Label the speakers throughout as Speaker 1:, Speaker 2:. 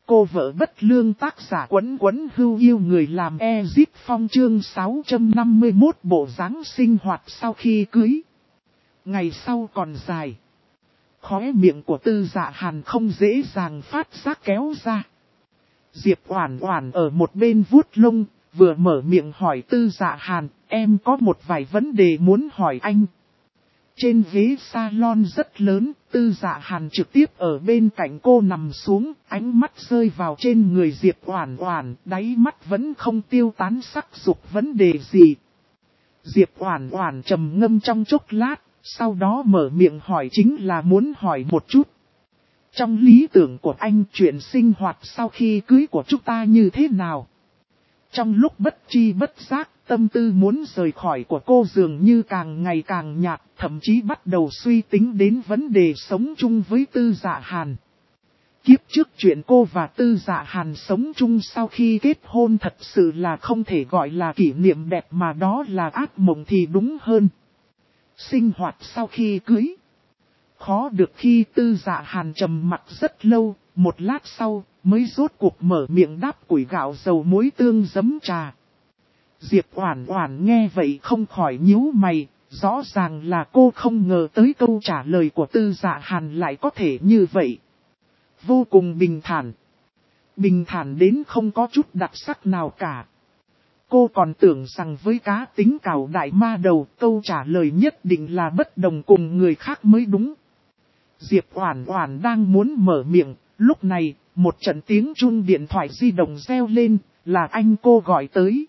Speaker 1: Cô vợ bất lương tác giả Quấn Quấn Hưu yêu người làm Ezip Phong chương 651 bộ dáng sinh hoạt sau khi cưới. Ngày sau còn dài. Khóe miệng của Tư Dạ Hàn không dễ dàng phát giác kéo ra. Diệp Oản Oản ở một bên vuốt lông, vừa mở miệng hỏi Tư Dạ Hàn, em có một vài vấn đề muốn hỏi anh. Trên ghế salon rất lớn, Tư Dạ Hàn trực tiếp ở bên cạnh cô nằm xuống, ánh mắt rơi vào trên người Diệp Oản Oản, đáy mắt vẫn không tiêu tán sắc dục vấn đề gì. Diệp Oản Oản trầm ngâm trong chốc lát, sau đó mở miệng hỏi chính là muốn hỏi một chút. Trong lý tưởng của anh, chuyện sinh hoạt sau khi cưới của chúng ta như thế nào? Trong lúc bất tri bất giác, tâm tư muốn rời khỏi của cô dường như càng ngày càng nhạt, thậm chí bắt đầu suy tính đến vấn đề sống chung với Tư Dạ Hàn. Kiếp trước chuyện cô và Tư Dạ Hàn sống chung sau khi kết hôn thật sự là không thể gọi là kỷ niệm đẹp mà đó là ác mộng thì đúng hơn. Sinh hoạt sau khi cưới. Khó được khi Tư Dạ Hàn trầm mặc rất lâu, một lát sau mới rốt cuộc mở miệng đáp củi gạo dầu muối tương giấm trà. Diệp Oản Oản nghe vậy không khỏi nhíu mày, rõ ràng là cô không ngờ tới câu trả lời của Tư Dạ Hàn lại có thể như vậy. Vô cùng bình thản. Bình thản đến không có chút đặc sắc nào cả. Cô còn tưởng rằng với cá tính cào đại ma đầu, câu trả lời nhất định là bất đồng cùng người khác mới đúng. Diệp Oản Oản đang muốn mở miệng, lúc này, một trận tiếng chuông điện thoại di động reo lên, là anh cô gọi tới.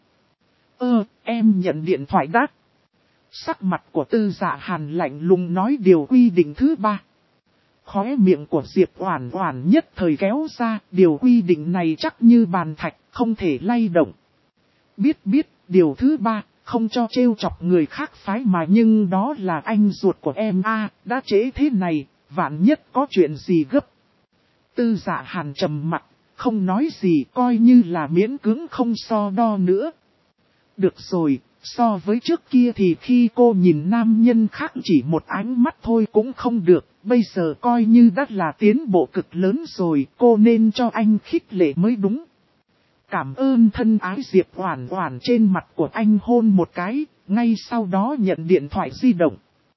Speaker 1: Em nhận điện thoại đắt. Sắc mặt của Tư Dạ Hàn lạnh lùng nói điều quy định thứ 3. Khóe miệng của Diệp Oản Oản nhất thời kéo ra, điều quy định này chắc như bàn thạch, không thể lay động. Biết, điều thứ 3, không cho trêu chọc người khác phái mà nhưng đó là anh ruột của em đã trễ thế này, vạn nhất có chuyện gì gấp. Tư Dạ Hàn trầm mặt, không nói gì coi như là miễn cưỡng không so đo nữa. Được rồi, so với trước kia thì khi cô nhìn nam nhân khác chỉ một ánh mắt thôi cũng không được, bây giờ coi như đã là tiến bộ cực lớn rồi, cô nên cho anh khích lệ mới đúng. Cảm ơn thân ái. Diệp Oản Oản trên mặt của anh hôn một cái, ngay sau đó nhận điện thoại di động.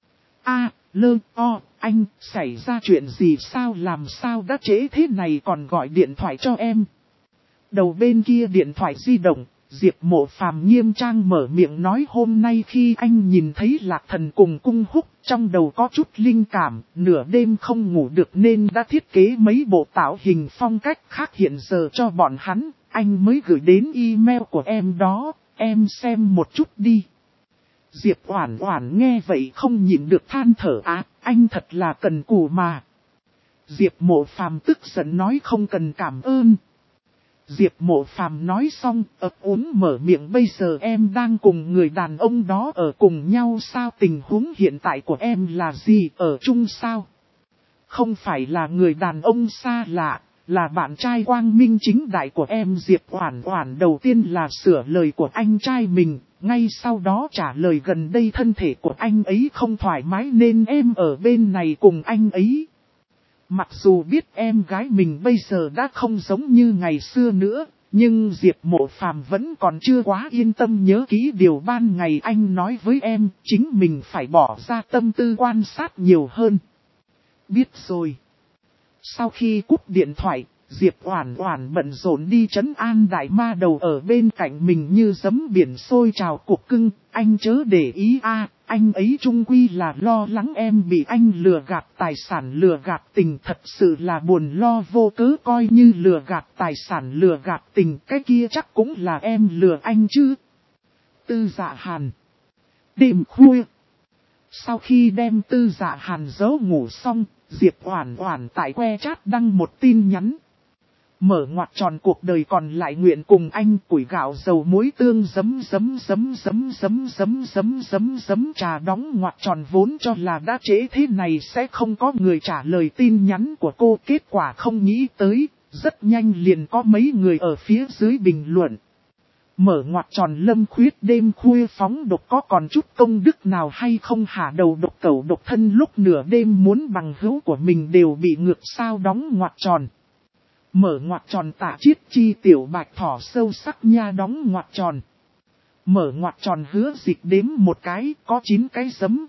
Speaker 1: Anh, xảy ra chuyện gì sao làm sao đã trễ thế này còn gọi điện thoại cho em. Đầu bên kia điện thoại di động, Diệp Mộ Phàm nghiêm trang mở miệng nói hôm nay khi anh nhìn thấy Lạc Thần cùng Cung Húc, trong đầu có chút linh cảm, nửa đêm không ngủ được nên đã thiết kế mấy bộ tạo hình phong cách khác hiện giờ cho bọn hắn, anh mới gửi đến email của em đó, em xem một chút đi. Diệp Oản Oản nghe vậy không nhịn được than thở anh thật là cần cù mà. Diệp Mộ Phàm tức giận nói không cần cảm ơn. Diệp Mộ Phàm nói xong, ấp úng mở miệng bây giờ em đang cùng người đàn ông đó ở cùng nhau sao tình huống hiện tại của em là gì ở chung sao? Không phải là người đàn ông xa lạ, là bạn trai quang minh chính đại của em. Diệp Oản Oản đầu tiên là sửa lời của anh trai mình, ngay sau đó trả lời gần đây thân thể của anh ấy không thoải mái nên em ở bên này cùng anh ấy. Mặc dù biết em gái mình bây giờ đã không giống như ngày xưa nữa, nhưng Diệp Mộ Phàm vẫn còn chưa quá yên tâm nhớ kỹ điều ban ngày anh nói với em, chính mình phải bỏ ra tâm tư quan sát nhiều hơn. Biết rồi. Sau khi cúp điện thoại, Diệp Oản Oản bận rộn đi trấn an đại ma đầu ở bên cạnh mình như giấm biển sôi trào cục cưng, anh chớ để ý anh ấy chung quy là lo lắng em bị anh lừa gạt tài sản lừa gạt tình, thật sự là buồn lo vô cớ, coi như lừa gạt tài sản lừa gạt tình, cái kia chắc cũng là em lừa anh chứ. Tư Dạ Hàn. Đêm khuya. Sau khi đem Tư Dạ Hàn giấu ngủ xong, Diệp Oản Oản tại que chat đăng một tin nhắn. Mở ngoặc tròn cuộc đời còn lại nguyện cùng anh củi gạo dầu muối tương giấm trà đóng ngoặc tròn vốn cho là đã trễ thế này sẽ không có người trả lời tin nhắn của cô. Kết quả không nghĩ tới, rất nhanh liền có mấy người ở phía dưới bình luận. Mở ngoặc tròn Lâm Khuyết đêm khuya phóng độc có còn chút công đức nào hay không hả, đầu độc cẩu độc thân lúc nửa đêm muốn bằng hữu của mình đều bị ngược sao đóng ngoặc tròn. Mở ngoặc tròn Tạ Chiết Chi tiểu bạch thỏ sâu sắc nha đóng ngoặc tròn. Mở ngoặc tròn Hứa Dịch đếm một cái, có 9 cái giấm,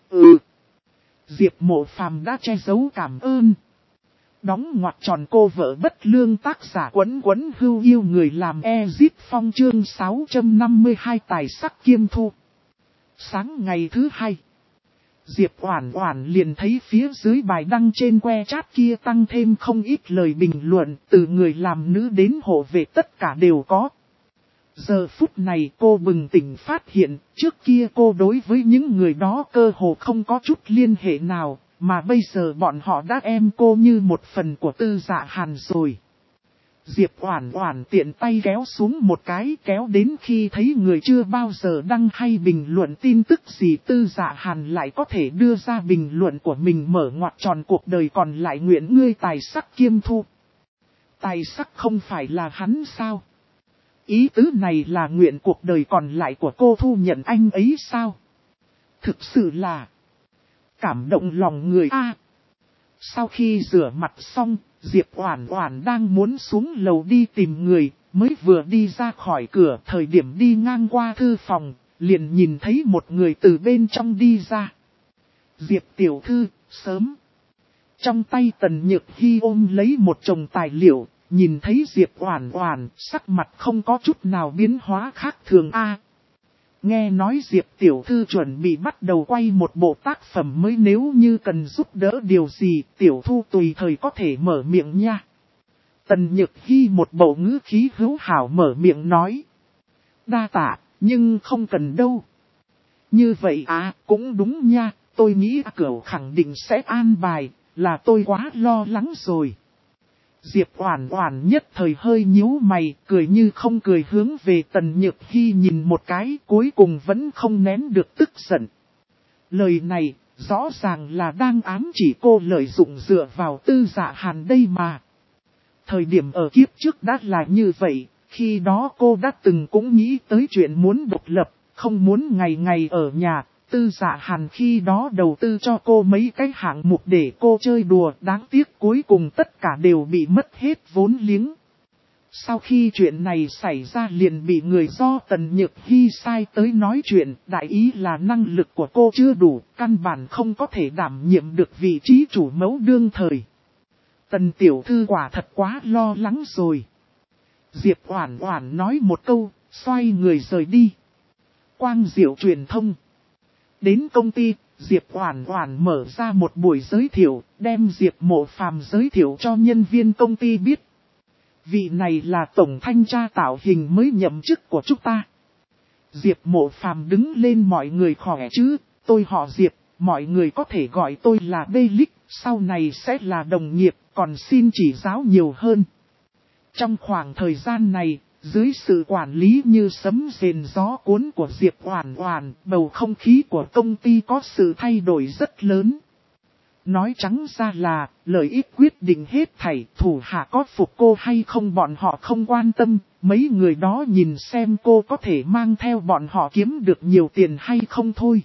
Speaker 1: Diệp Mộ Phàm đã che giấu cảm ơn. Đóng ngoặc tròn cô vợ bất lương tác giả Quấn Quấn Hưu Yêu người làm Ezit Phong chương 652 tài sắc kiêm thu. Sáng ngày thứ hai, Diệp Oản Oản liền thấy phía dưới bài đăng trên que chat kia tăng thêm không ít lời bình luận, từ người làm nữ đến hộ vệ tất cả đều có. Giờ phút này cô bừng tỉnh phát hiện, trước kia cô đối với những người đó cơ hồ không có chút liên hệ nào, mà bây giờ bọn họ đã em cô như một phần của Tư Dạ Hàn rồi. Diệp Oản Oản tiện tay kéo xuống một cái, kéo đến khi thấy người chưa bao giờ đăng hay bình luận tin tức gì Tư Dạ Hàn lại có thể đưa ra bình luận của mình mở ngoặc tròn cuộc đời còn lại nguyện ngươi tài sắc kiêm thu. Tài sắc không phải là hắn sao? Ý tứ này là nguyện cuộc đời còn lại của cô thu nhận anh ấy sao? Thực sự là cảm động lòng người a. Sau khi rửa mặt xong, Diệp Oản Oản đang muốn xuống lầu đi tìm người, mới vừa đi ra khỏi cửa, thời điểm đi ngang qua thư phòng, liền nhìn thấy một người từ bên trong đi ra. Diệp tiểu thư, sớm. Trong tay Tần Nhược Hi ôm lấy một chồng tài liệu, nhìn thấy Diệp Oản Oản, sắc mặt không có chút nào biến hóa khác thường a. Nghe nói Diệp tiểu thư chuẩn bị bắt đầu quay một bộ tác phẩm mới, nếu như cần giúp đỡ điều gì, tiểu thu tùy thời có thể mở miệng nha. Tần Nhược Hi một bộ ngữ khí hữu hảo mở miệng nói. Đa tạ, nhưng không cần đâu. Như vậy cũng đúng nha, tôi nghĩ Cửu khẳng định sẽ an bài, là tôi quá lo lắng rồi. Diệp Oản Oản nhất thời hơi nhíu mày, cười như không cười hướng về Tần Nhược Hi nhìn một cái, cuối cùng vẫn không nén được tức giận. Lời này, rõ ràng là đang ám chỉ cô lợi dụng dựa vào Tư Dạ Hàn đây mà. Thời điểm ở kiếp trước đã là như vậy, khi đó cô đã từng cũng nghĩ tới chuyện muốn độc lập, không muốn ngày ngày ở nhà. Tư Dạ Hàn khi đó đầu tư cho cô mấy cái hạng mục để cô chơi đùa, đáng tiếc cuối cùng tất cả đều bị mất hết vốn liếng. Sau khi chuyện này xảy ra liền bị người do Tần Nhược Hi sai tới nói chuyện, đại ý là năng lực của cô chưa đủ, căn bản không có thể đảm nhiệm được vị trí chủ mẫu đương thời. Tần tiểu thư quả thật quá lo lắng rồi. Diệp Oản Oản nói một câu, xoay người rời đi. Quang Diệu truyền thông. Đến công ty, Diệp Oản Oản mở ra một buổi giới thiệu, đem Diệp Mộ Phàm giới thiệu cho nhân viên công ty biết. Vị này là tổng thanh tra tạo hình mới nhậm chức của chúng ta. Diệp Mộ Phàm đứng lên, mọi người khỏe chứ, tôi họ Diệp, mọi người có thể gọi tôi là Bê-Lích, sau này sẽ là đồng nghiệp, còn xin chỉ giáo nhiều hơn. Trong khoảng thời gian này, dưới sự quản lý như sấm rền gió cuốn của Diệp Oản Oản, bầu không khí của công ty có sự thay đổi rất lớn. Nói trắng ra là, lợi ích quyết định hết thảy, thủ hạ có phục cô hay không bọn họ không quan tâm, mấy người đó nhìn xem cô có thể mang theo bọn họ kiếm được nhiều tiền hay không thôi.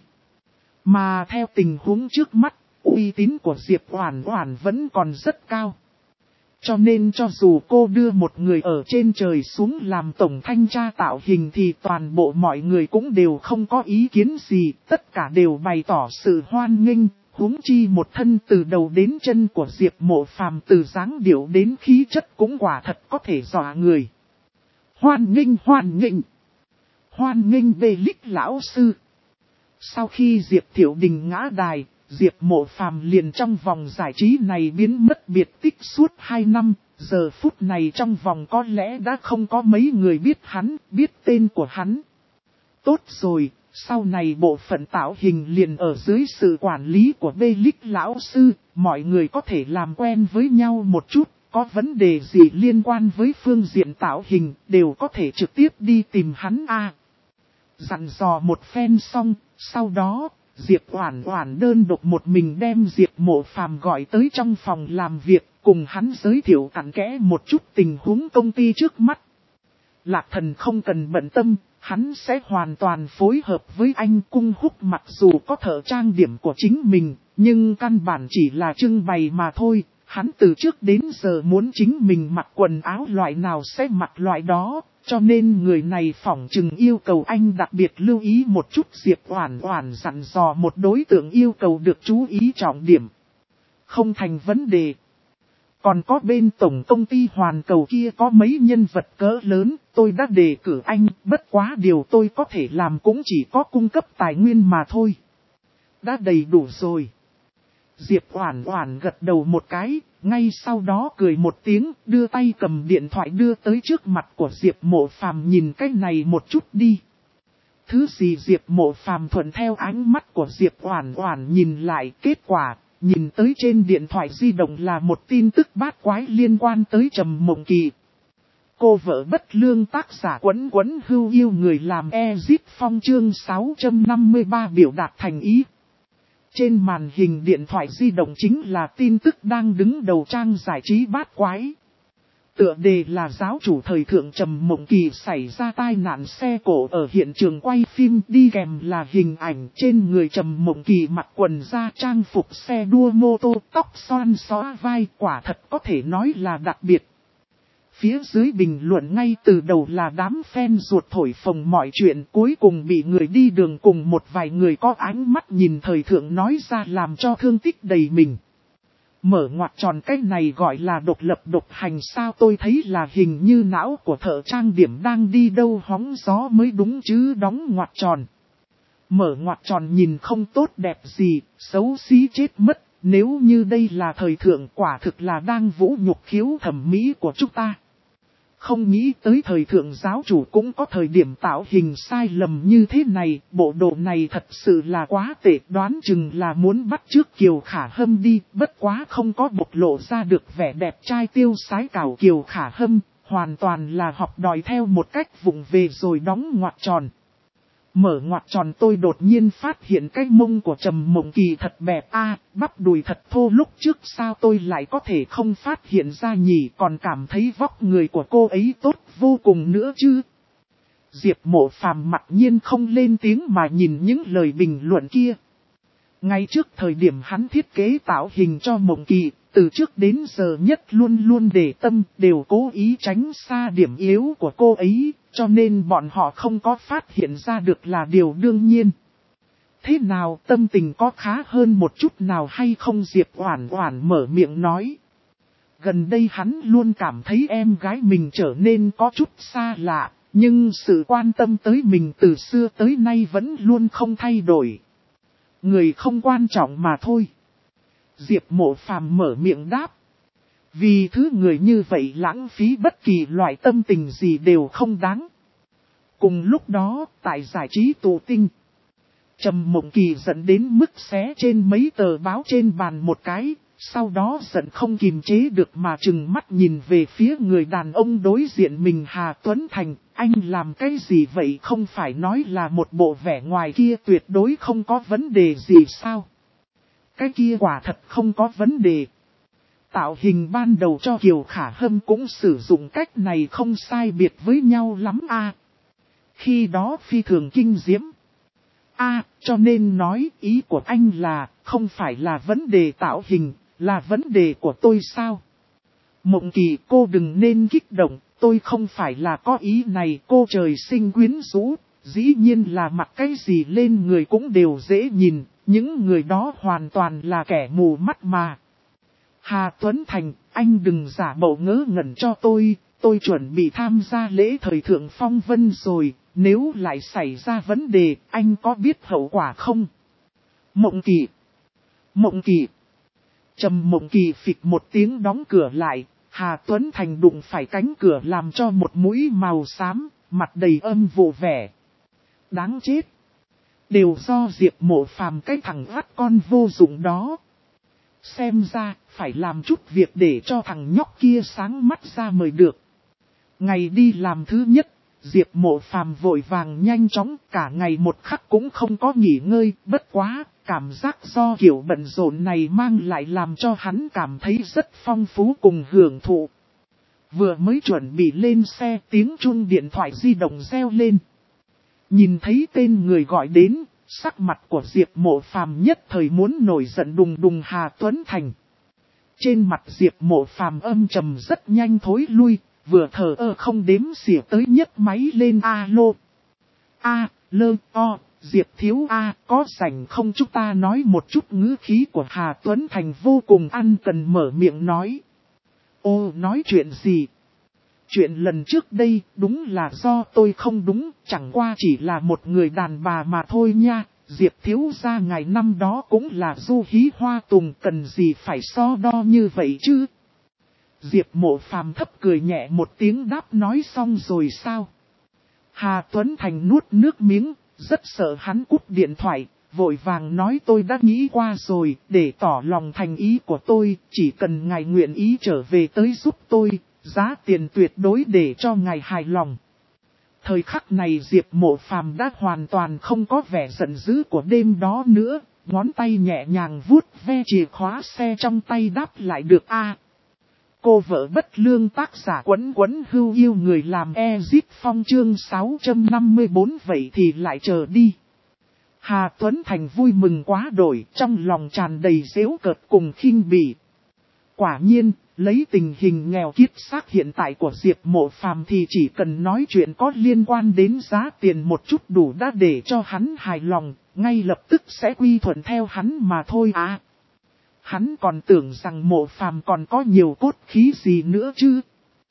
Speaker 1: Mà theo tình huống trước mắt, uy tín của Diệp Oản Oản vẫn còn rất cao. Cho nên cho dù cô đưa một người ở trên trời xuống làm tổng thanh tra tạo hình thì toàn bộ mọi người cũng đều không có ý kiến gì, tất cả đều bày tỏ sự hoan nghênh, huống chi một thân từ đầu đến chân của Diệp Mộ Phàm từ dáng điệu đến khí chất cũng quả thật có thể dọa người. Hoan nghênh, hoan nghênh, hoan nghênh Bê-Lích lão sư. Sau khi Diệp Thiệu Đình ngã đài, Diệp Mộ Phàm liền trong vòng giải trí này biến mất biệt tích suốt 2 năm, giờ phút này trong vòng có lẽ đã không có mấy người biết hắn, biết tên của hắn. Tốt rồi, sau này bộ phận tạo hình liền ở dưới sự quản lý của Bê-Lích lão sư, mọi người có thể làm quen với nhau một chút, có vấn đề gì liên quan với phương diện tạo hình đều có thể trực tiếp đi tìm hắn Dặn dò một phen xong, sau đó Diệp Oản Oản đơn độc một mình đem Diệp Mộ Phàm gọi tới trong phòng làm việc, cùng hắn giới thiệu cặn kẽ một chút tình huống công ty trước mắt. Lạc Thần không cần bận tâm, hắn sẽ hoàn toàn phối hợp với anh. Cung Húc mặc dù có thợ trang điểm của chính mình, nhưng căn bản chỉ là trưng bày mà thôi, Hắn từ trước đến giờ muốn chính mình mặc quần áo loại nào sẽ mặc loại đó, cho nên người này phỏng chừng yêu cầu anh đặc biệt lưu ý một chút. Diệp Oản Oản dặn dò một đối tượng yêu cầu được chú ý trọng điểm. Không thành vấn đề. Còn có bên tổng công ty Hoàn Cầu kia có mấy nhân vật cỡ lớn, tôi đã đề cử anh, bất quá điều tôi có thể làm cũng chỉ có cung cấp tài nguyên mà thôi. Đã đầy đủ rồi. Diệp Oản Oản gật đầu một cái, ngay sau đó cười một tiếng, đưa tay cầm điện thoại đưa tới trước mặt của Diệp Mộ Phàm, nhìn cái này một chút đi. Thứ gì? Diệp Mộ Phàm thuận theo ánh mắt của Diệp Oản Oản nhìn lại, kết quả nhìn tới trên điện thoại di động là một tin tức bát quái liên quan tới Trầm Mộng Kỳ. Cô vợ bất lương tác giả Quấn Quấn Hưu yêu người làm Ezip Phong chương 653 biểu đạt thành ý. Trên màn hình điện thoại di động chính là tin tức đang đứng đầu trang giải trí bát quái. Tựa đề là giáo chủ thời thượng Trầm Mộng Kỳ xảy ra tai nạn xe cộ ở hiện trường quay phim, đi kèm là hình ảnh trên người Trầm Mộng Kỳ mặc quần da trang phục xe đua mô tô, tóc xoăn xõa vai, quả thật có thể nói là đặc biệt. Phía dưới bình luận ngay từ đầu là đám fan ruột thổi phồng mọi chuyện, cuối cùng bị người đi đường cùng một vài người có ánh mắt nhìn thời thượng nói ra làm cho thương tích đầy mình. Mở ngoặc tròn, cái này gọi là độc lập độc hành sao? Tôi thấy là hình như não của thợ trang điểm đang đi đâu hóng gió mới đúng chứ. Đóng ngoặc tròn. Mở ngoặc tròn, nhìn không tốt đẹp gì, xấu xí chết mất. Nếu như đây là thời thượng, quả thực là đang vũ nhục khiếu thẩm mỹ của chúng ta. Không nghĩ tới thời thượng giáo chủ cũng có thời điểm tạo hình sai lầm như thế này, bộ đồ này thật sự là quá tệ, đoán chừng là muốn bắt chước Kiều Khả Hâm đi, bất quá không có bộc lộ ra được vẻ đẹp trai tiêu sái cảo Kiều Khả Hâm, hoàn toàn là học đòi theo một cách vụng về rồi đóng ngoặc tròn. Mở ngoặc tròn, tôi đột nhiên phát hiện cái mông của Trầm Mộng Kỳ thật bẹp bắp đùi thật thô, lúc trước sao tôi lại có thể không phát hiện ra nhỉ, còn cảm thấy vóc người của cô ấy tốt vô cùng nữa chứ. Diệp Mộ Phàm mặc nhiên không lên tiếng mà nhìn những lời bình luận kia. Ngay trước thời điểm hắn thiết kế tạo hình cho Mộng Kỳ, từ trước đến giờ nhất luôn luôn để tâm, đều cố ý tránh xa điểm yếu của cô ấy, cho nên bọn họ không có phát hiện ra được là điều đương nhiên. Thế nào, tâm tình có khá hơn một chút nào hay không? Diệp Oản Oản mở miệng nói. Gần đây hắn luôn cảm thấy em gái mình trở nên có chút xa lạ, nhưng sự quan tâm tới mình từ xưa tới nay vẫn luôn không thay đổi. Người không quan trọng mà thôi. Diệp Mộ Phàm mở miệng đáp. Vì thứ người như vậy lãng phí bất kỳ loại tâm tình gì đều không đáng. Cùng lúc đó, tại giải trí tụ tinh, Trầm Mộng Kỳ giận đến mức xé trên mấy tờ báo trên bàn một cái, sau đó giận không kìm chế được mà trừng mắt nhìn về phía người đàn ông đối diện mình. Hà Tuấn Thành, anh làm cái gì vậy? Không phải nói là một bộ vẻ ngoài kia tuyệt đối không có vấn đề gì sao? Cái kia quả thật không có vấn đề. Tạo hình ban đầu cho Kiều Khả Hâm cũng sử dụng cách này không sai biệt với nhau lắm Khi đó phi thường kinh diễm. Cho nên nói ý của anh là không phải là vấn đề tạo hình, là vấn đề của tôi sao? Mộng Kỳ, cô đừng nên kích động, tôi không phải là có ý này. Cô trời sinh quyến rũ, dĩ nhiên là mặc cái gì lên người cũng đều dễ nhìn, những người đó hoàn toàn là kẻ mù mắt mà. Hà Tuấn Thành, anh đừng giả bộ ngớ ngẩn cho tôi chuẩn bị tham gia lễ thời thượng phong vân rồi, nếu lại xảy ra vấn đề, anh có biết hậu quả không? Mộng Kỳ! Mộng Kỳ! Trầm Mộng Kỳ phịch một tiếng đóng cửa lại, Hà Tuấn Thành đụng phải cánh cửa làm cho một mũi màu xám, mặt đầy âm vụ vẻ. Đáng chết! Đều do Diệp Mộ Phàm cái thằng vắt con vô dụng đó. Xem ra, phải làm chút việc để cho thằng nhóc kia sáng mắt ra mới được. Ngày đi làm thứ nhất, Diệp Mộ Phàm vội vàng nhanh chóng, cả ngày một khắc cũng không có nghỉ ngơi. Bất quá, cảm giác do kiểu bận rộn này mang lại làm cho hắn cảm thấy rất phong phú cùng hưởng thụ. Vừa mới chuẩn bị lên xe, tiếng chuông điện thoại di động reo lên. Nhìn thấy tên người gọi đến, sắc mặt của Diệp Mộ Phàm nhất thời muốn nổi giận đùng đùng. Hà Tuấn Thành. Trên mặt Diệp Mộ Phàm âm trầm rất nhanh thối lui, vừa thở không đếm xỉa tới nhấc máy lên alo. Diệp thiếu có rảnh không chúng ta nói một chút. Ngữ khí của Hà Tuấn Thành vô cùng ăn cần mở miệng nói. Nói chuyện gì? Chuyện lần trước đây đúng là do tôi không đúng, chẳng qua chỉ là một người đàn bà mà thôi nha. Diệp thiếu gia ngày năm đó cũng là du hí hoa tùng, cần gì phải so đo như vậy chứ? Diệp Mộ Phàm thấp cười nhẹ một tiếng đáp nói xong rồi sao? Hà Tuấn Thành nuốt nước miếng, rất sợ hắn cúp điện thoại, vội vàng nói tôi đã nghĩ qua rồi, để tỏ lòng thành ý của tôi, chỉ cần ngài nguyện ý trở về tới giúp tôi, giá tiền tuyệt đối để cho ngài hài lòng. Thời khắc này Diệp Mộ Phàm đã hoàn toàn không có vẻ giận dữ của đêm đó nữa, ngón tay nhẹ nhàng vuốt ve chìa khóa xe trong tay đáp lại được Cô vợ bất lương tác giả Quấn Quấn Hưu yêu người làm Ezit Phong chương 654 vậy thì lại chờ đi. Hà Tuấn Thành vui mừng quá đổi, trong lòng tràn đầy giễu cợt cùng khinh bỉ. Quả nhiên, lấy tình hình nghèo kiết xác hiện tại của Diệp Mộ Phàm thì chỉ cần nói chuyện có liên quan đến giá tiền một chút đủ đã để cho hắn hài lòng, ngay lập tức sẽ quy thuận theo hắn mà thôi Hắn còn tưởng rằng Mộ Phàm còn có nhiều cốt khí gì nữa chứ.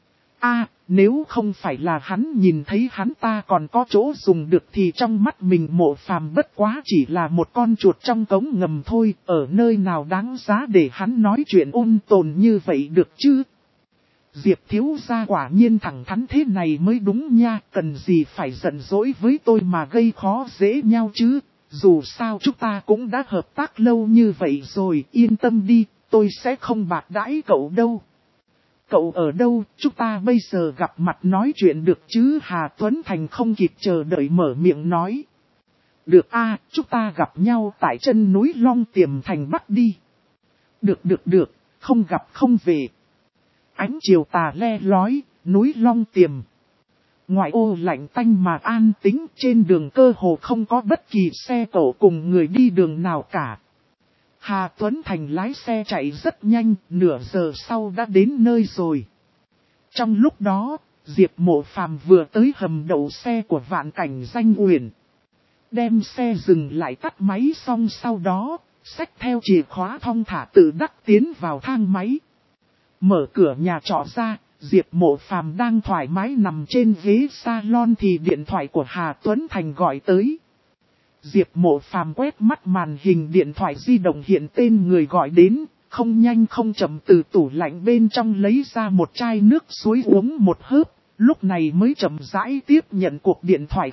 Speaker 1: Nếu không phải là hắn nhìn thấy hắn ta còn có chỗ dùng được thì trong mắt mình Mộ Phàm bất quá chỉ là một con chuột trong cống ngầm thôi, ở nơi nào đáng giá để hắn nói chuyện ôn tồn như vậy được chứ. Diệp thiếu gia quả nhiên thẳng thắn thế này mới đúng nha, cần gì phải giận dỗi với tôi mà gây khó dễ nhau chứ. Dù sao chúng ta cũng đã hợp tác lâu như vậy rồi, yên tâm đi, tôi sẽ không bạc đãi cậu đâu. Cậu ở đâu, chúng ta bây giờ gặp mặt nói chuyện được chứ? Hà Tuấn Thành không kịp chờ đợi mở miệng nói. Được chúng ta gặp nhau tại chân núi Long Tiềm thành Bắc đi. Được, không gặp không về. Ánh chiều tà le lói, núi Long Tiềm. Ngoại ô lạnh tanh mà an tĩnh, trên đường cơ hồ không có bất kỳ xe cộ cùng người đi đường nào cả. Hà Tuấn Thành lái xe chạy rất nhanh, nửa giờ sau đã đến nơi rồi. Trong lúc đó, Diệp Mộ Phàm vừa tới hầm đậu xe của Vạn Cảnh Danh Uyển. Đem xe dừng lại tắt máy xong sau đó, xách theo chìa khóa thong thả tự đắc tiến vào thang máy. Mở cửa nhà trọ ra, Diệp Mộ Phàm đang thoải mái nằm trên ghế salon thì điện thoại của Hà Tuấn Thành gọi tới. Diệp Mộ Phàm quét mắt màn hình điện thoại di động hiện tên người gọi đến, không nhanh không chậm từ tủ lạnh bên trong lấy ra một chai nước suối uống một hớp, lúc này mới chậm rãi tiếp nhận cuộc điện thoại.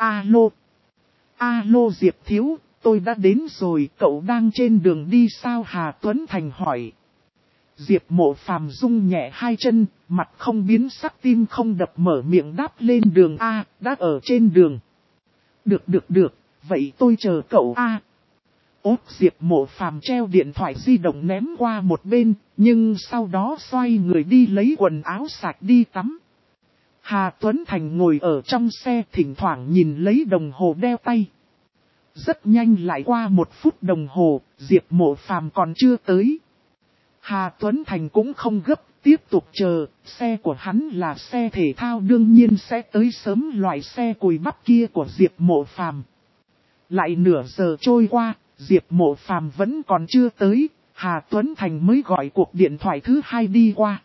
Speaker 1: Alo Diệp thiếu, tôi đã đến rồi, cậu đang trên đường đi sao? Hà Tuấn Thành hỏi. Diệp Mộ Phàm rung nhẹ hai chân, mặt không biến sắc tim không đập mở miệng đáp lên đường đã ở trên đường. Được, vậy tôi chờ cậu Diệp Mộ Phàm treo điện thoại di động ném qua một bên, nhưng sau đó xoay người đi lấy quần áo sạch đi tắm. Hà Tuấn Thành ngồi ở trong xe thỉnh thoảng nhìn lấy đồng hồ đeo tay. Rất nhanh lại qua 1 phút đồng hồ, Diệp Mộ Phàm còn chưa tới. Hà Tuấn Thành cũng không gấp, tiếp tục chờ, xe của hắn là xe thể thao đương nhiên sẽ tới sớm, loại xe cùi bắp kia của Diệp Mộ Phàm. Lại nửa giờ trôi qua, Diệp Mộ Phàm vẫn còn chưa tới, Hà Tuấn Thành mới gọi cuộc điện thoại thứ 2 đi qua.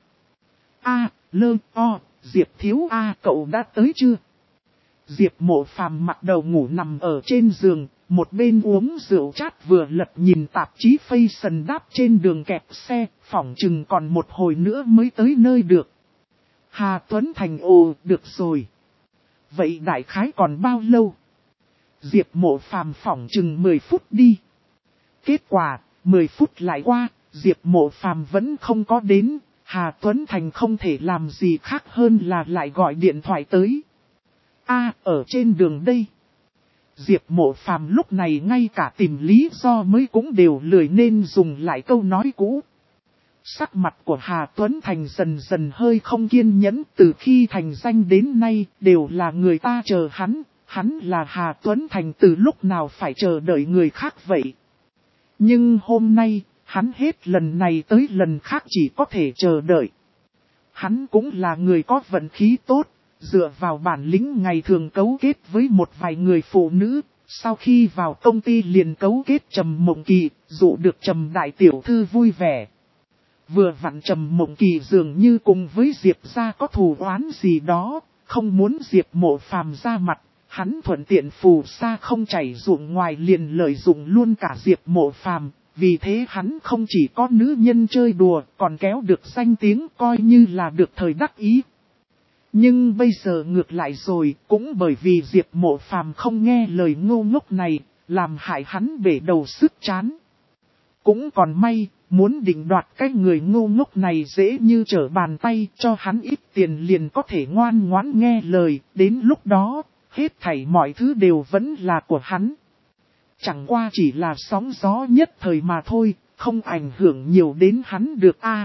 Speaker 1: Diệp thiếu cậu đã tới chưa? Diệp Mộ Phàm mặc đầu ngủ nằm ở trên giường, một bên uống rượu chát vừa lật nhìn tạp chí Fashion đáp trên đường kẹp xe, phỏng chừng còn một hồi nữa mới tới nơi được. Hà Tuấn Thành được rồi. Vậy đại khái còn bao lâu? Diệp Mộ Phàm phỏng chừng 10 phút đi. Kết quả, 10 phút lại qua, Diệp Mộ Phàm vẫn không có đến, Hà Tuấn Thành không thể làm gì khác hơn là lại gọi điện thoại tới. Ở trên đường đây. Diệp Mộ Phàm lúc này ngay cả tìm lý do mới cũng đều lười nên dùng lại câu nói cũ. Sắc mặt của Hà Tuấn Thành dần dần hơi không kiên nhẫn, từ khi thành danh đến nay đều là người ta chờ hắn là Hà Tuấn Thành từ lúc nào phải chờ đợi người khác vậy. Nhưng hôm nay, Hắn hết lần này tới lần khác chỉ có thể chờ đợi. Hắn cũng là người có vận khí tốt, dựa vào bản lĩnh ngày thường cấu kết với một vài người phụ nữ, sau khi vào công ty liền cấu kết Trầm Mộng Kỳ, dụ được Trầm đại tiểu thư vui vẻ. Vừa vặn Trầm Mộng Kỳ dường như cùng với Diệp gia có thù oán gì đó, không muốn Diệp Mộ Phàm ra mặt, hắn thuận tiện phù sa không chảy ruộng ngoài liền lợi dụng luôn cả Diệp Mộ Phàm. Vì thế hắn không chỉ có nữ nhân chơi đùa, còn kéo được danh tiếng coi như là được thời đắc ý. Nhưng bây giờ ngược lại rồi, cũng bởi vì Diệp Mộ Phàm không nghe lời ngu ngốc này, làm hại hắn bể đầu sức chán. Cũng còn may, muốn định đoạt cái người ngu ngốc này dễ như trở bàn tay, cho hắn ít tiền liền có thể ngoan ngoãn nghe lời, đến lúc đó, hết thảy mọi thứ đều vẫn là của hắn. Chẳng qua chỉ là sóng gió nhất thời mà thôi, không ảnh hưởng nhiều đến hắn được a.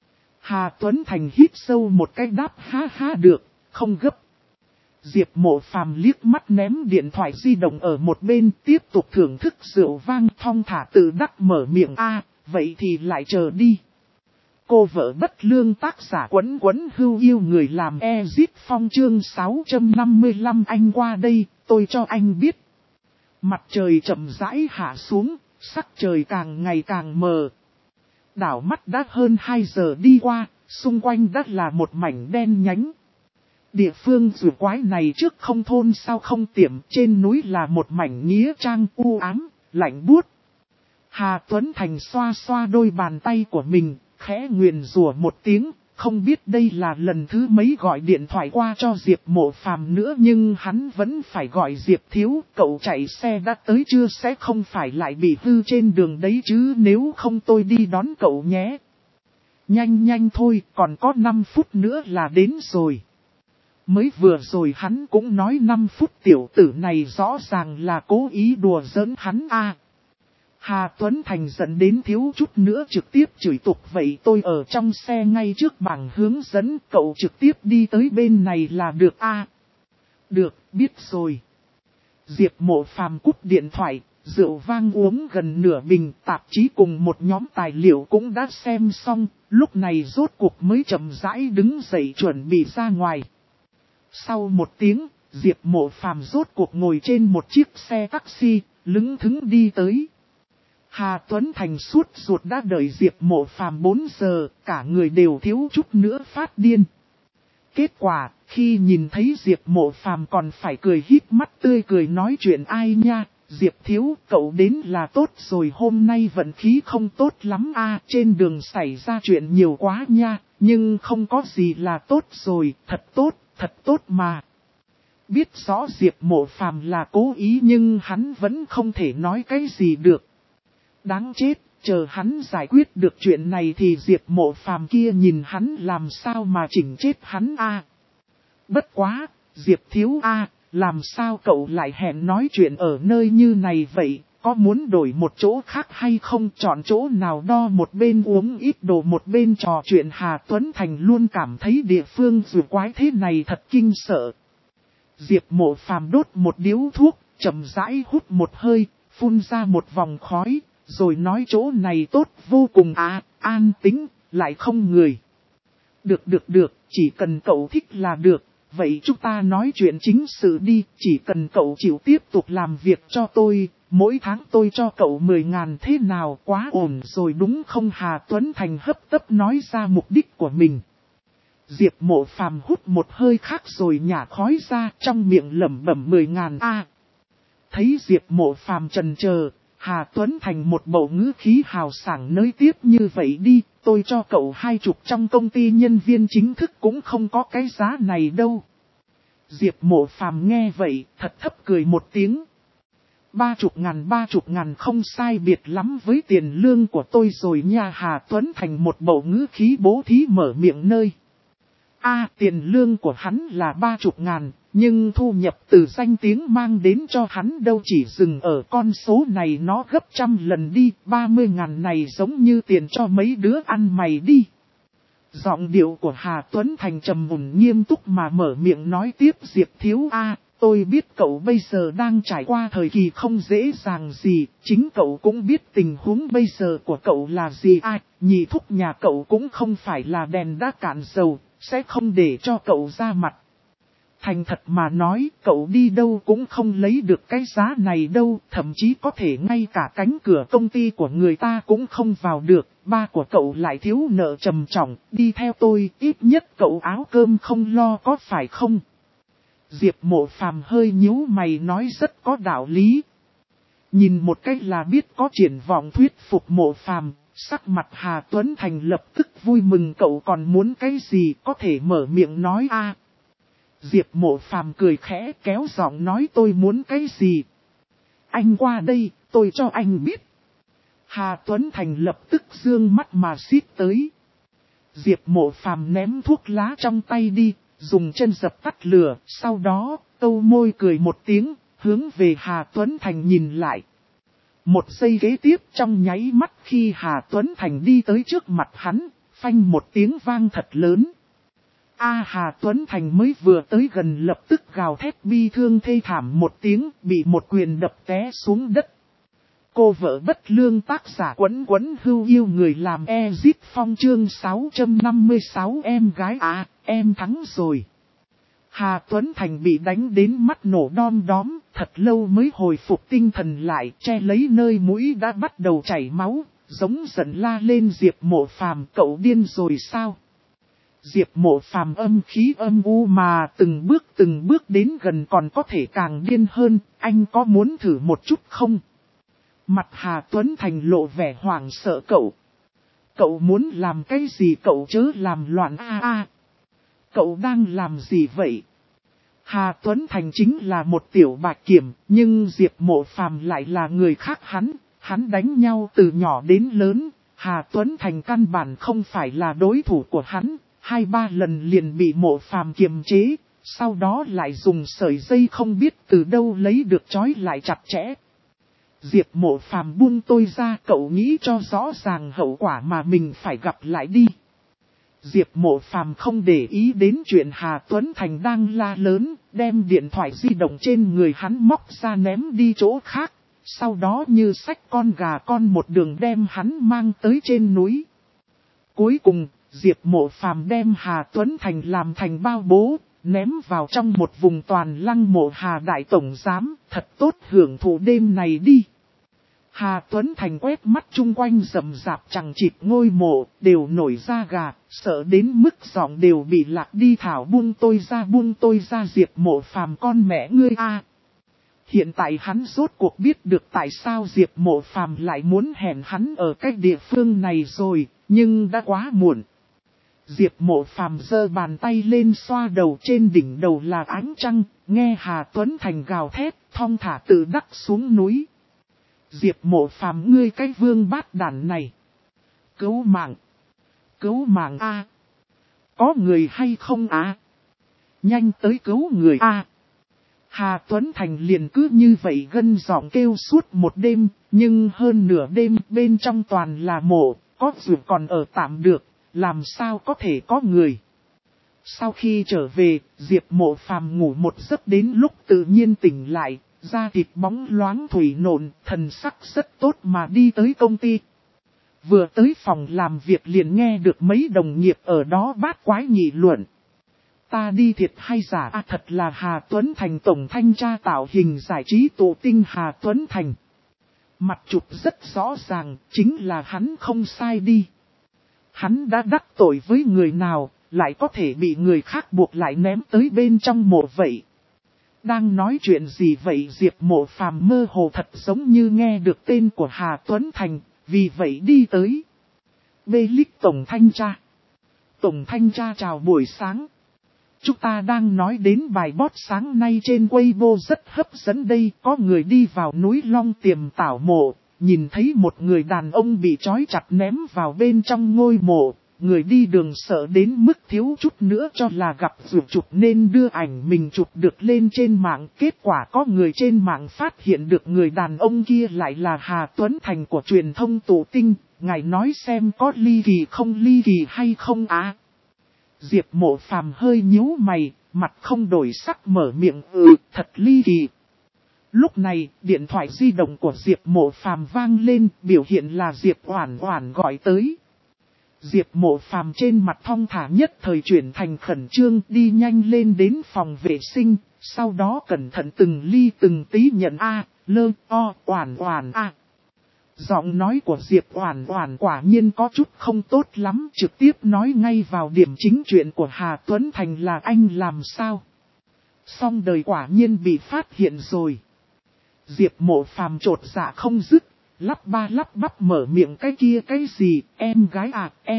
Speaker 1: Hà Tuấn Thành hít sâu một cái đáp ha ha được, không gấp. Diệp Mộ Phàm liếc mắt ném điện thoại di động ở một bên tiếp tục thưởng thức rượu vang thong thả tự đắc mở miệng a, vậy thì lại chờ đi. Cô vợ bất lương tác giả Quấn Quấn Hưu yêu người làm Ezit Phong chương 655 anh qua đây, tôi cho anh biết. Mặt trời chậm rãi hạ xuống, sắc trời càng ngày càng mờ. Đảo mắt đã hơn 2 giờ đi qua, xung quanh đã là một mảnh đen nhánh. Địa phương rùa quái này trước không thôn sao không tiệm, trên núi là một mảnh nghĩa trang u ám, lạnh buốt. Hà Tuấn Thành xoa xoa đôi bàn tay của mình, khẽ nguyền rủa một tiếng, không biết đây là lần thứ mấy gọi điện thoại qua cho Diệp Mộ Phàm nữa nhưng hắn vẫn phải gọi Diệp Thiếu, cậu chạy xe đã tới chưa sẽ không phải lại bị hư trên đường đấy chứ nếu không tôi đi đón cậu nhé. Nhanh nhanh thôi, còn có 5 phút nữa là đến rồi. Mới vừa rồi hắn cũng nói 5 phút tiểu tử này rõ ràng là cố ý đùa giỡn hắn a. Hà Tuấn Thành dẫn đến thiếu chút nữa trực tiếp chửi tục vậy tôi ở trong xe ngay trước bảng hướng dẫn cậu trực tiếp đi tới bên này là được a. Được, biết rồi. Diệp Mộ Phàm cúp điện thoại, rượu vang uống gần nửa bình tạp chí cùng một nhóm tài liệu cũng đã xem xong, lúc này rốt cuộc mới chậm rãi đứng dậy chuẩn bị ra ngoài. Sau một tiếng, Diệp Mộ Phàm rốt cuộc ngồi trên một chiếc xe taxi, lững thững đi tới. Hà Tuấn Thành suốt ruột đã đợi Diệp Mộ Phàm 4 giờ, cả người đều thiếu chút nữa phát điên. Kết quả, khi nhìn thấy Diệp Mộ Phàm còn phải cười híp mắt tươi cười nói chuyện ai nha, Diệp Thiếu cậu đến là tốt rồi hôm nay vận khí không tốt lắm a, trên đường xảy ra chuyện nhiều quá nha, nhưng không có gì là tốt rồi, thật tốt mà. Biết rõ Diệp Mộ Phàm là cố ý nhưng hắn vẫn không thể nói cái gì được. Đáng chết, chờ hắn giải quyết được chuyện này thì Diệp Mộ Phàm kia nhìn hắn làm sao mà chỉnh chết hắn a. Bất quá, Diệp Thiếu a, làm sao cậu lại hẹn nói chuyện ở nơi như này vậy, có muốn đổi một chỗ khác hay không, chọn chỗ nào đo một bên uống ít đồ một bên trò chuyện. Hà Tuấn Thành luôn cảm thấy địa phương rùa quái thế này thật kinh sợ. Diệp Mộ Phàm đốt một điếu thuốc, chậm rãi hút một hơi, phun ra một vòng khói, rồi nói chỗ này tốt vô cùng an tĩnh, lại không người. Được, chỉ cần cậu thích là được, vậy chúng ta nói chuyện chính sự đi, chỉ cần cậu chịu tiếp tục làm việc cho tôi, mỗi tháng tôi cho cậu 10.000 thế nào, quá ổn rồi đúng không? Hà Tuấn Thành hấp tấp nói ra mục đích của mình. Diệp Mộ Phàm hút một hơi khác rồi nhả khói ra, trong miệng lẩm bẩm 10.000 a. Thấy Diệp Mộ Phàm chần chờ, Hà Tuấn Thành một bầu ngữ khí hào sảng nới tiếp như vậy đi, tôi cho cậu 20 trong công ty nhân viên chính thức cũng không có cái giá này đâu. Diệp Mộ Phàm nghe vậy, thật thấp cười một tiếng. 30.000 không sai biệt lắm với tiền lương của tôi rồi nha. Hà Tuấn Thành một bầu ngữ khí bố thí mở miệng nơi. Tiền lương của hắn là 30.000, nhưng thu nhập từ danh tiếng mang đến cho hắn đâu chỉ dừng ở con số này, nó gấp trăm lần đi, 30.000 này giống như tiền cho mấy đứa ăn mày đi. Giọng điệu của Hà Tuấn Thành trầm mùn nghiêm túc mà mở miệng nói tiếp. Diệp Thiếu Tôi biết cậu bây giờ đang trải qua thời kỳ không dễ dàng gì, chính cậu cũng biết tình huống bây giờ của cậu là gì. Nhị thúc nhà cậu cũng không phải là đèn đã cạn dầu, sẽ không để cho cậu ra mặt. Thành thật mà nói, cậu đi đâu cũng không lấy được cái giá này đâu, thậm chí có thể ngay cả cánh cửa công ty của người ta cũng không vào được. Ba của cậu lại thiếu nợ trầm trọng, đi theo tôi, ít nhất cậu áo cơm không lo có phải không? Diệp Mộ Phàm hơi nhíu mày nói rất có đạo lý. Nhìn một cách là biết có triển vọng thuyết phục Mộ Phàm, sắc mặt Hà Tuấn Thành lập tức vui mừng. Cậu còn muốn cái gì có thể mở miệng nói a? Diệp Mộ Phàm cười khẽ kéo giọng nói tôi muốn cái gì? Anh qua đây, tôi cho anh biết. Hà Tuấn Thành lập tức dương mắt mà xít tới. Diệp Mộ Phàm ném thuốc lá trong tay đi, dùng chân dập tắt lửa, sau đó, câu môi cười một tiếng, hướng về Hà Tuấn Thành nhìn lại. Một giây kế tiếp trong nháy mắt khi Hà Tuấn Thành đi tới trước mặt hắn, phanh một tiếng vang thật lớn. Hà Tuấn Thành mới vừa tới gần lập tức gào thét bi thương thê thảm một tiếng, bị một quyền đập té xuống đất. Cô vợ bất lương tác giả Quấn Quấn Hưu Yêu Người làm Ezit Phong chương 656 em gái em thắng rồi. Hà Tuấn Thành bị đánh đến mắt nổ đom đóm, thật lâu mới hồi phục tinh thần lại, che lấy nơi mũi đã bắt đầu chảy máu, giống giận la lên Diệp Mộ Phàm cậu điên rồi sao? Diệp Mộ Phàm âm khí âm u mà từng bước đến gần còn có thể càng điên hơn, anh có muốn thử một chút không? Mặt Hà Tuấn Thành lộ vẻ hoảng sợ cậu. Cậu muốn làm cái gì cậu chớ làm loạn Cậu đang làm gì vậy? Hà Tuấn Thành chính là một tiểu bạch kiểm, nhưng Diệp Mộ Phàm lại là người khác hắn đánh nhau từ nhỏ đến lớn, Hà Tuấn Thành căn bản không phải là đối thủ của hắn, 2-3 lần liền bị Mộ Phàm kiềm chế, sau đó lại dùng sợi dây không biết từ đâu lấy được trói lại chặt chẽ. Diệp Mộ Phàm buông tôi ra cậu nghĩ cho rõ ràng hậu quả mà mình phải gặp lại đi. Diệp Mộ Phàm không để ý đến chuyện Hà Tuấn Thành đang la lớn, đem điện thoại di động trên người hắn móc ra ném đi chỗ khác, sau đó như xách con gà con một đường đem hắn mang tới trên núi. Cuối cùng, Diệp Mộ Phàm đem Hà Tuấn Thành làm thành bao bố, ném vào trong một vùng toàn lăng mộ Hà Đại Tổng Giám, thật tốt hưởng thụ đêm này đi. Hà Tuấn Thành quét mắt chung quanh rậm rạp chẳng chịt ngôi mộ, đều nổi da gà, sợ đến mức giọng đều bị lạc đi thảo buông tôi ra Diệp Mộ Phàm con mẹ ngươi Hiện tại hắn rốt cuộc biết được tại sao Diệp Mộ Phàm lại muốn hẹn hắn ở cái địa phương này rồi, nhưng đã quá muộn. Diệp Mộ Phàm giơ bàn tay lên xoa đầu trên đỉnh đầu là ánh trăng, nghe Hà Tuấn Thành gào thét, thong thả tự đắc xuống núi. Diệp Mộ Phàm ngươi cái vương bát đản này. Cứu mạng Có người hay không Nhanh tới cứu người Hà Tuấn Thành liền cứ như vậy gân giọng kêu suốt một đêm, nhưng hơn nửa đêm bên trong toàn là mộ, có dù còn ở tạm được, làm sao có thể có người. Sau khi trở về, Diệp Mộ Phàm ngủ một giấc đến lúc tự nhiên tỉnh lại, da thịt bóng loáng thủy nộn, thần sắc rất tốt mà đi tới công ty. Vừa tới phòng làm việc liền nghe được mấy đồng nghiệp ở đó bát quái nghị luận. Ta đi thiệt hay giả thật là Hà Tuấn Thành tổng thanh tra tạo hình giải trí tụ tinh Hà Tuấn Thành. Mặt chụp rất rõ ràng, chính là hắn không sai đi. Hắn đã đắc tội với người nào, lại có thể bị người khác buộc lại ném tới bên trong mộ vậy. Đang nói chuyện gì vậy Diệp Mộ Phàm mơ hồ thật giống như nghe được tên của Hà Tuấn Thành, vì vậy đi tới. Bê-lích tổng thanh tra. Tổng thanh tra chào buổi sáng. Chúng ta đang nói đến bài post sáng nay trên Weibo rất hấp dẫn đây. Có người đi vào núi Long Tiềm tảo mộ, nhìn thấy một người đàn ông bị trói chặt ném vào bên trong ngôi mộ. Người đi đường sợ đến mức thiếu chút nữa cho là gặp rủi chụp nên đưa ảnh mình chụp được lên trên mạng. Kết quả có người trên mạng phát hiện được người đàn ông kia lại là Hà Tuấn Thành của truyền thông tụ tinh. Ngài nói xem có ly kỳ không ly kỳ hay không Diệp Mộ Phàm hơi nhíu mày, mặt không đổi sắc mở miệng thật ly kỳ. Lúc này, điện thoại di động của Diệp Mộ Phàm vang lên, biểu hiện là Diệp Oản Oản gọi tới. Diệp Mộ Phàm trên mặt thong thả nhất thời chuyển thành khẩn trương, đi nhanh lên đến phòng vệ sinh, sau đó cẩn thận từng ly từng tí nhận Oản Oản Giọng nói của Diệp Oản Oản quả nhiên có chút không tốt lắm, trực tiếp nói ngay vào điểm chính chuyện của Hà Tuấn Thành là anh làm sao. Xong đời quả nhiên bị phát hiện rồi. Diệp Mộ Phàm chột dạ không dứt, lắp ba lắp bắp mở miệng cái kia cái gì, em gái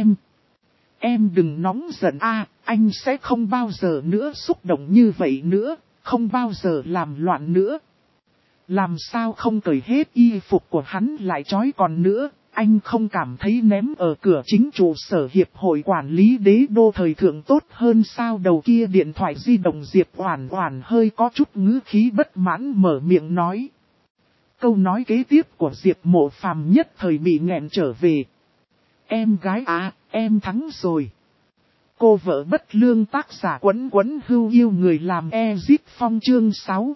Speaker 1: em đừng nóng giận anh sẽ không bao giờ nữa xúc động như vậy nữa, không bao giờ làm loạn nữa. Làm sao không cởi hết y phục của hắn lại trói còn nữa, anh không cảm thấy ném ở cửa chính trụ sở hiệp hội quản lý đế đô thời thượng tốt hơn sao? Đầu kia điện thoại di động Diệp Oản Oản hơi có chút ngữ khí bất mãn mở miệng nói. Câu nói kế tiếp của Diệp Mộ Phàm nhất thời bị nghẹn trở về. Em gái em thắng rồi. Cô vợ bất lương tác giả Quấn Quấn Hưu yêu người làm Ezip Phong chương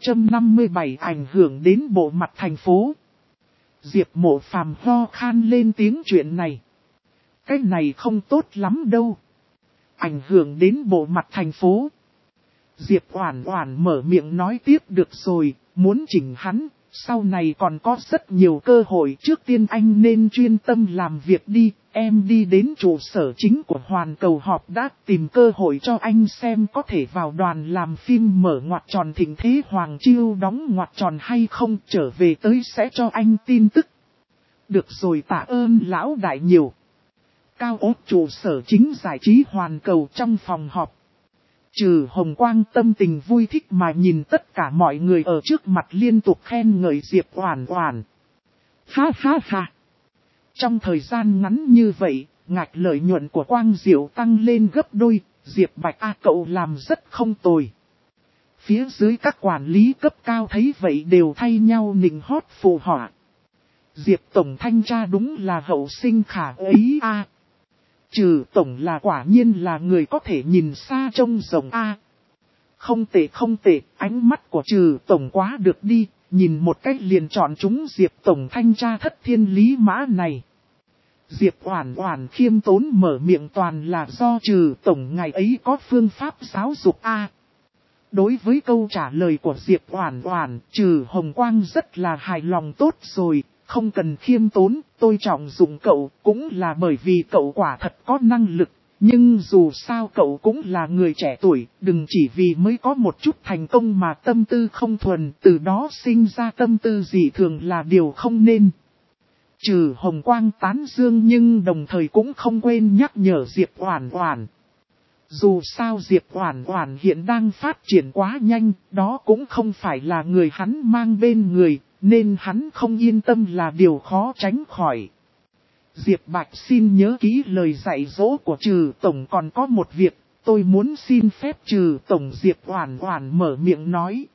Speaker 1: 657 ảnh hưởng đến bộ mặt thành phố. Diệp Mộ Phàm ho khan lên tiếng chuyện này. Cái này không tốt lắm đâu. Ảnh hưởng đến bộ mặt thành phố. Diệp Oản Oản mở miệng nói tiếp được rồi, muốn chỉnh hắn. Sau này còn có rất nhiều cơ hội, trước tiên anh nên chuyên tâm làm việc đi, em đi đến trụ sở chính của Hoàn Cầu họp đã tìm cơ hội cho anh xem có thể vào đoàn làm phim mở ngoặc tròn Thịnh Thế Hoàng Chiêu đóng ngoặc tròn hay không, trở về tới sẽ cho anh tin tức. Được rồi, tạ ơn lão đại nhiều. Cao ốc trụ sở chính giải trí Hoàn Cầu trong phòng họp. Trừ Hồng Quang tâm tình vui thích mà nhìn tất cả mọi người ở trước mặt liên tục khen ngợi Diệp Oản Oản. Ha ha ha. Trong thời gian ngắn như vậy, ngạch lợi nhuận của Quang Diệu tăng lên gấp đôi, Diệp Bạch cậu làm rất không tồi. Phía dưới các quản lý cấp cao thấy vậy đều thay nhau nịnh hót phụ họa. Diệp Tổng thanh tra đúng là hậu sinh khả ấy Trừ Tổng là quả nhiên là người có thể nhìn xa trông rộng Không tệ không tệ, ánh mắt của Trừ Tổng quá được đi, nhìn một cách liền chọn chúng Diệp Tổng thanh tra thất thiên lý mã này. Diệp Oản Oản khiêm tốn mở miệng toàn là do Trừ Tổng ngày ấy có phương pháp giáo dục Đối với câu trả lời của Diệp Oản Oản, Trừ Hồng Quang rất là hài lòng tốt rồi. Không cần khiêm tốn, tôi trọng dụng cậu cũng là bởi vì cậu quả thật có năng lực. Nhưng dù sao cậu cũng là người trẻ tuổi, đừng chỉ vì mới có một chút thành công mà tâm tư không thuần, từ đó sinh ra tâm tư dị thường là điều không nên. Trừ Hồng Quang tán dương nhưng đồng thời cũng không quên nhắc nhở Diệp Oản Oản. Dù sao Diệp Oản Oản hiện đang phát triển quá nhanh, đó cũng không phải là người hắn mang bên người. Nên hắn không yên tâm là điều khó tránh khỏi. Diệp Bạch xin nhớ kỹ lời dạy dỗ của Trừ Tổng, còn có một việc, tôi muốn xin phép Trừ Tổng. Diệp Oản Oản mở miệng nói.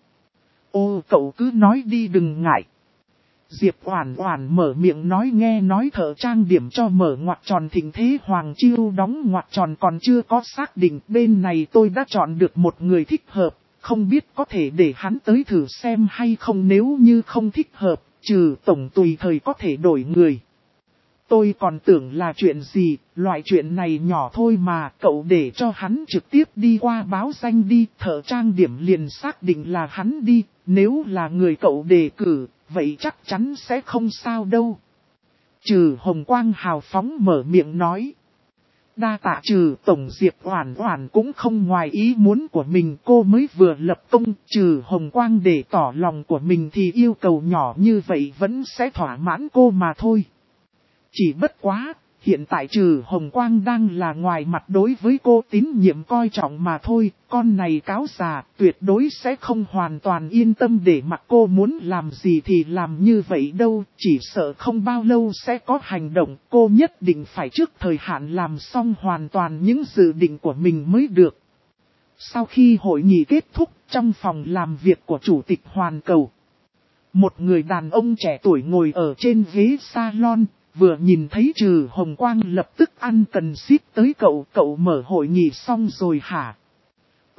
Speaker 1: Ô cậu cứ nói đi đừng ngại. Diệp Oản Oản mở miệng nói nghe nói thợ trang điểm cho mở ngoặc tròn Thịnh Thế Hoàng Chiêu đóng ngoặc tròn còn chưa có xác định, bên này tôi đã chọn được một người thích hợp. Không biết có thể để hắn tới thử xem hay không, nếu như không thích hợp, Trừ Tổng tùy thời có thể đổi người. Tôi còn tưởng là chuyện gì, loại chuyện này nhỏ thôi mà, cậu để cho hắn trực tiếp đi qua báo danh đi, thợ trang điểm liền xác định là hắn đi, nếu là người cậu đề cử, vậy chắc chắn sẽ không sao đâu. Trừ Hồng Quang hào phóng mở miệng nói. Đa tạ Trừ Tổng. Diệp Oản Oản cũng không ngoài ý muốn của mình, cô mới vừa lập công, Trừ Hồng Quang để tỏ lòng của mình thì yêu cầu nhỏ như vậy vẫn sẽ thỏa mãn cô mà thôi. Chỉ bất quá, hiện tại Trừ Hồng Quang đang là ngoài mặt đối với cô tín nhiệm coi trọng mà thôi, con này cáo già tuyệt đối sẽ không hoàn toàn yên tâm để mặc cô muốn làm gì thì làm như vậy đâu, chỉ sợ không bao lâu sẽ có hành động, cô nhất định phải trước thời hạn làm xong hoàn toàn những dự định của mình mới được. Sau khi hội nghị kết thúc, trong phòng làm việc của Chủ tịch Hoàn Cầu, một người đàn ông trẻ tuổi ngồi ở trên ghế salon. Vừa nhìn thấy Trừ Hồng Quang lập tức ăn cần xít tới cậu mở hội nghị xong rồi hả?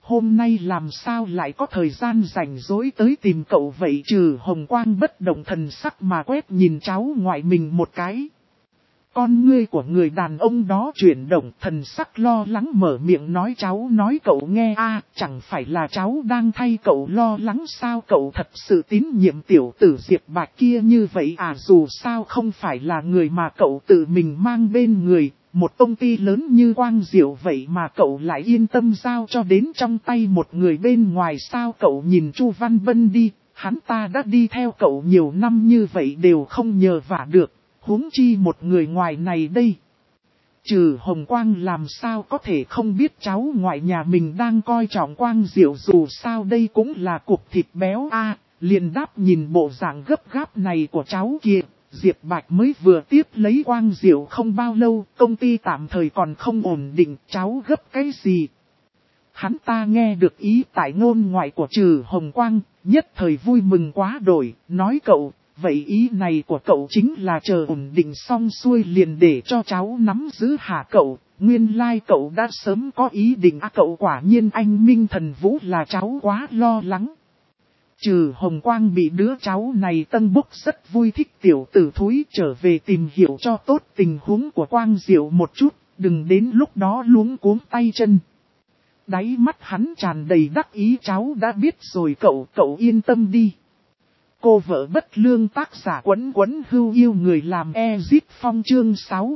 Speaker 1: hôm nay làm sao lại có thời gian rảnh rỗi tới tìm cậu vậy? Trừ Hồng Quang bất động thần sắc mà quét nhìn cháu ngoại mình một cái. Con ngươi của người đàn ông đó chuyển động, thần sắc lo lắng mở miệng nói, cháu nói cậu nghe a, chẳng phải là cháu đang thay cậu lo lắng sao? Cậu thật sự tín nhiệm tiểu tử Diệp Bạch kia như vậy à? Dù sao không phải là người mà cậu tự mình mang bên người, một công ty lớn như Quang Diệu vậy mà cậu lại yên tâm giao cho đến trong tay một người bên ngoài sao? Cậu nhìn Chu Văn Bân đi, hắn ta đã đi theo cậu nhiều năm như vậy đều không nhờ vả được. Huống chi một người ngoài này đây. Trừ Hồng Quang làm sao có thể không biết cháu ngoại nhà mình đang coi trọng Quang Diệu, dù sao đây cũng là cục thịt béo a. Liền đáp nhìn bộ dạng gấp gáp này của cháu kia, Diệp Bạch mới vừa tiếp lấy Quang Diệu không bao lâu, công ty tạm thời còn không ổn định, cháu gấp cái gì? Hắn ta nghe được ý tại ngôn ngoại của Trừ Hồng Quang, nhất thời vui mừng quá đổi, nói cậu. Vậy ý này của cậu chính là chờ ổn định xong xuôi liền để cho cháu nắm giữ hả cậu? Nguyên lai cậu đã sớm có ý định cậu quả nhiên anh minh thần vũ, là cháu quá lo lắng. Trừ Hồng Quang bị đứa cháu này tân bốc rất vui thích, tiểu tử thúi trở về tìm hiểu cho tốt tình huống của Quang Diệu một chút, đừng đến lúc đó luống cuống tay chân. Đáy mắt hắn tràn đầy đắc ý, cháu đã biết rồi cậu yên tâm đi. Cô vợ bất lương tác giả Quấn Quấn Hưu yêu người làm Ezit Phong chương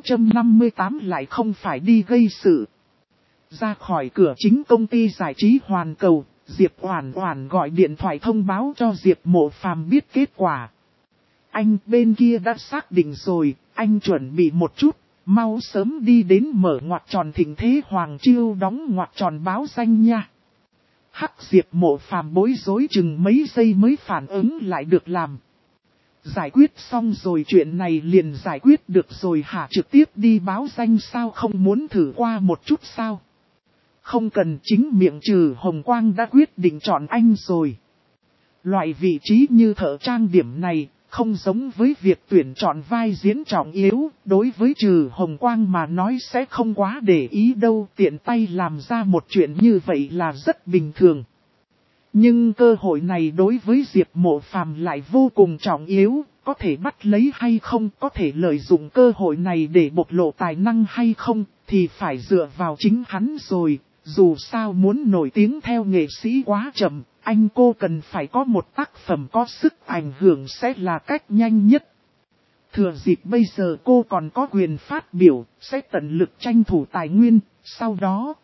Speaker 1: 658 lại không phải đi gây sự. Ra khỏi cửa chính công ty giải trí Hoàn Cầu, Diệp Oản Oản gọi điện thoại thông báo cho Diệp Mộ Phàm biết kết quả. Anh bên kia đã xác định rồi, anh chuẩn bị một chút, mau sớm đi đến mở ngoặc tròn Thịnh Thế Hoàng Chiêu đóng ngoặc tròn báo danh nha. Hắc Diệp Mộ Phàm bối rối chừng mấy giây mới phản ứng lại được làm. Giải quyết xong rồi chuyện này liền giải quyết được rồi hả? Trực tiếp đi báo danh sao, không muốn thử qua một chút sao? Không cần, chính miệng Trừ Hồng Quang đã quyết định chọn anh rồi. Loại vị trí như thợ trang điểm này, không giống với việc tuyển chọn vai diễn trọng yếu, đối với Trừ Hồng Quang mà nói sẽ không quá để ý đâu, tiện tay làm ra một chuyện như vậy là rất bình thường. Nhưng cơ hội này đối với Diệp Mộ Phàm lại vô cùng trọng yếu, có thể bắt lấy hay không, có thể lợi dụng cơ hội này để bộc lộ tài năng hay không, thì phải dựa vào chính hắn rồi. Dù sao muốn nổi tiếng theo nghệ sĩ quá chậm, anh cô cần phải có một tác phẩm có sức ảnh hưởng sẽ là cách nhanh nhất. Thừa dịp bây giờ cô còn có quyền phát biểu, sẽ tận lực tranh thủ tài nguyên, sau đó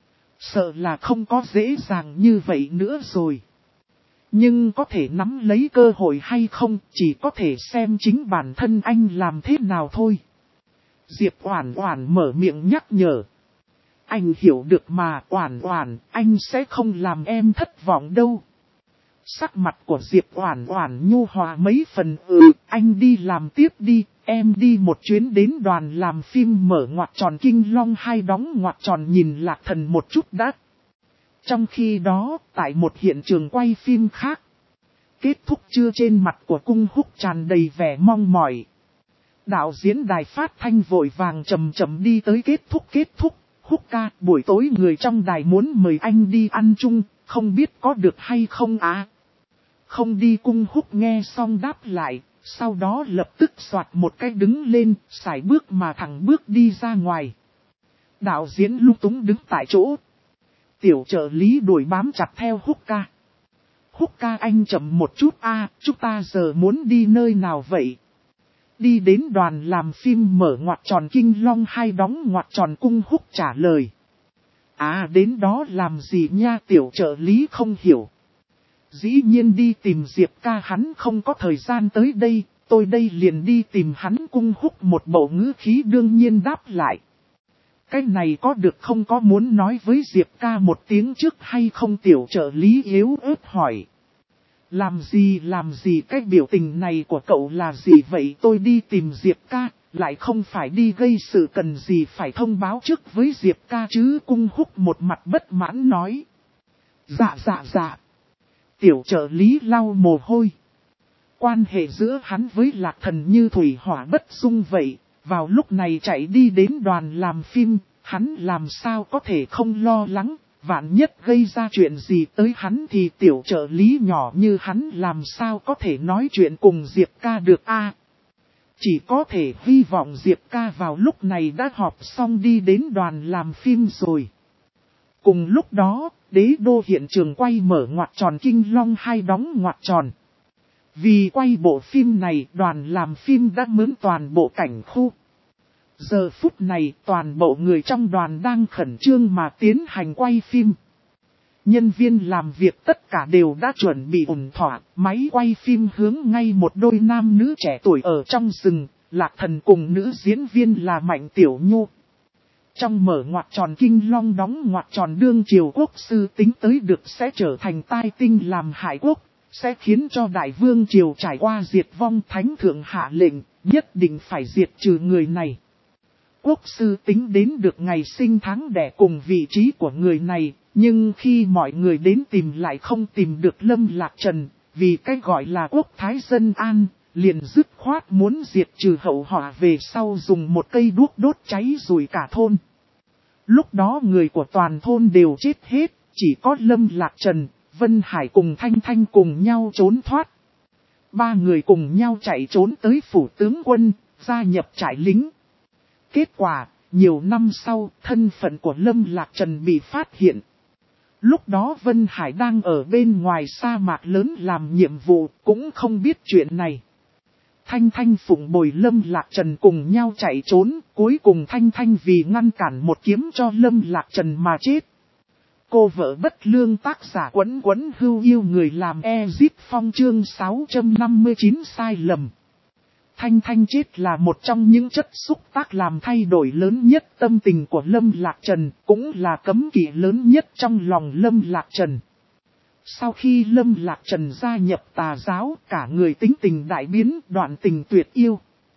Speaker 1: sợ là không có dễ dàng như vậy nữa rồi. Nhưng có thể nắm lấy cơ hội hay không, chỉ có thể xem chính bản thân anh làm thế nào thôi. Diệp Oản Oản mở miệng nhắc nhở. Anh hiểu được mà Oản Oản, anh sẽ không làm em thất vọng đâu. Sắc mặt của Diệp Oản Oản nhu hòa mấy phần. Anh đi làm tiếp đi, em đi một chuyến đến đoàn làm phim mở ngoặc tròn Kinh Long 2 đóng ngoặc tròn nhìn Lạc Thần một chút đã. Trong khi đó, tại một hiện trường quay phim khác, kết thúc chưa, trên mặt của Cung Húc tràn đầy vẻ mong mỏi. Đạo diễn đài phát thanh vội vàng chậm chậm đi tới kết thúc. Húc ca, buổi tối người trong đài muốn mời anh đi ăn chung, không biết có được hay không á? Không đi. Cung Húc nghe xong đáp lại, sau đó lập tức xoạt một cái đứng lên, sải bước mà thẳng bước đi ra ngoài. Đạo diễn lung túng đứng tại chỗ. Tiểu trợ lý đuổi bám chặt theo Húc ca. Húc ca anh chậm một chút a, chúng ta giờ muốn đi nơi nào vậy? Đi đến đoàn làm phim mở ngoặc tròn Kinh Long 2 đóng ngoặc tròn. Cung Húc trả lời. À, đến đó làm gì nha? Tiểu trợ lý không hiểu. Dĩ nhiên đi tìm Diệp ca, hắn không có thời gian tới đây, tôi đây liền đi tìm hắn. Cung Húc một bộ ngữ khí đương nhiên đáp lại. Cái này có được không, có muốn nói với Diệp ca một tiếng trước hay không? Tiểu trợ lý yếu ớt hỏi. Làm gì, cái biểu tình này của cậu là gì vậy? Tôi đi tìm Diệp ca, lại không phải đi gây sự, cần gì phải thông báo trước với Diệp ca chứ? Cung Húc một mặt bất mãn nói. Dạ. Tiểu trợ lý lau mồ hôi. Quan hệ giữa hắn với Lạc Thần như thủy hỏa bất dung vậy, vào lúc này chạy đi đến đoàn làm phim, hắn làm sao có thể không lo lắng, Vạn nhất gây ra chuyện gì tới hắn thì tiểu trợ lý nhỏ như hắn làm sao có thể nói chuyện cùng Diệp ca được a? Chỉ có thể hy vọng Diệp ca vào lúc này đã họp xong đi đến đoàn làm phim rồi. Cùng lúc đó, đế đô hiện trường quay mở ngoặc tròn Kinh Long 2 đóng ngoặc tròn. Vì quay bộ phim này, đoàn làm phim đã mướn toàn bộ cảnh khu. Giờ phút này, toàn bộ người trong đoàn đang khẩn trương mà tiến hành quay phim. Nhân viên làm việc tất cả đều đã chuẩn bị ổn thỏa, máy quay phim hướng ngay một đôi nam nữ trẻ tuổi ở trong rừng, Lạc Thần cùng nữ diễn viên là Mạnh Tiểu Nhu. Trong mở ngoặc tròn Kinh Long đóng ngoặc tròn đương triều quốc sư tính tới được sẽ trở thành tai tinh làm hại quốc, sẽ khiến cho đại vương triều trải qua diệt vong. Thánh thượng hạ lệnh, nhất định phải diệt trừ người này. Quốc sư tính đến được ngày sinh tháng đẻ cùng vị trí của người này, nhưng khi mọi người đến tìm lại không tìm được Lâm Lạc Trần, vì cái gọi là quốc thái dân an, liền dứt khoát muốn diệt trừ hậu họa về sau dùng một cây đuốc đốt cháy rùi cả thôn. Lúc đó người của toàn thôn đều chết hết, chỉ có Lâm Lạc Trần, Vân Hải cùng Thanh Thanh cùng nhau trốn thoát. Ba người cùng nhau chạy trốn tới phủ tướng quân, gia nhập trại lính. Kết quả, nhiều năm sau, thân phận của Lâm Lạc Trần bị phát hiện. Lúc đó Vân Hải đang ở bên ngoài sa mạc lớn làm nhiệm vụ, cũng không biết chuyện này. Thanh Thanh phụng bồi Lâm Lạc Trần cùng nhau chạy trốn, cuối cùng Thanh Thanh vì ngăn cản một kiếm cho Lâm Lạc Trần mà chết. Cô vợ bất lương tác giả Quấn Quấn Hưu yêu người làm Ezip Phong chương 659 sai lầm. Thanh Thanh chết là một trong những chất xúc tác làm thay đổi lớn nhất tâm tình của Lâm Lạc Trần, cũng là cấm kỵ lớn nhất trong lòng Lâm Lạc Trần. Sau khi Lâm Lạc Trần gia nhập tà giáo, cả người tính tình đại biến, đoạn tình tuyệt yêu.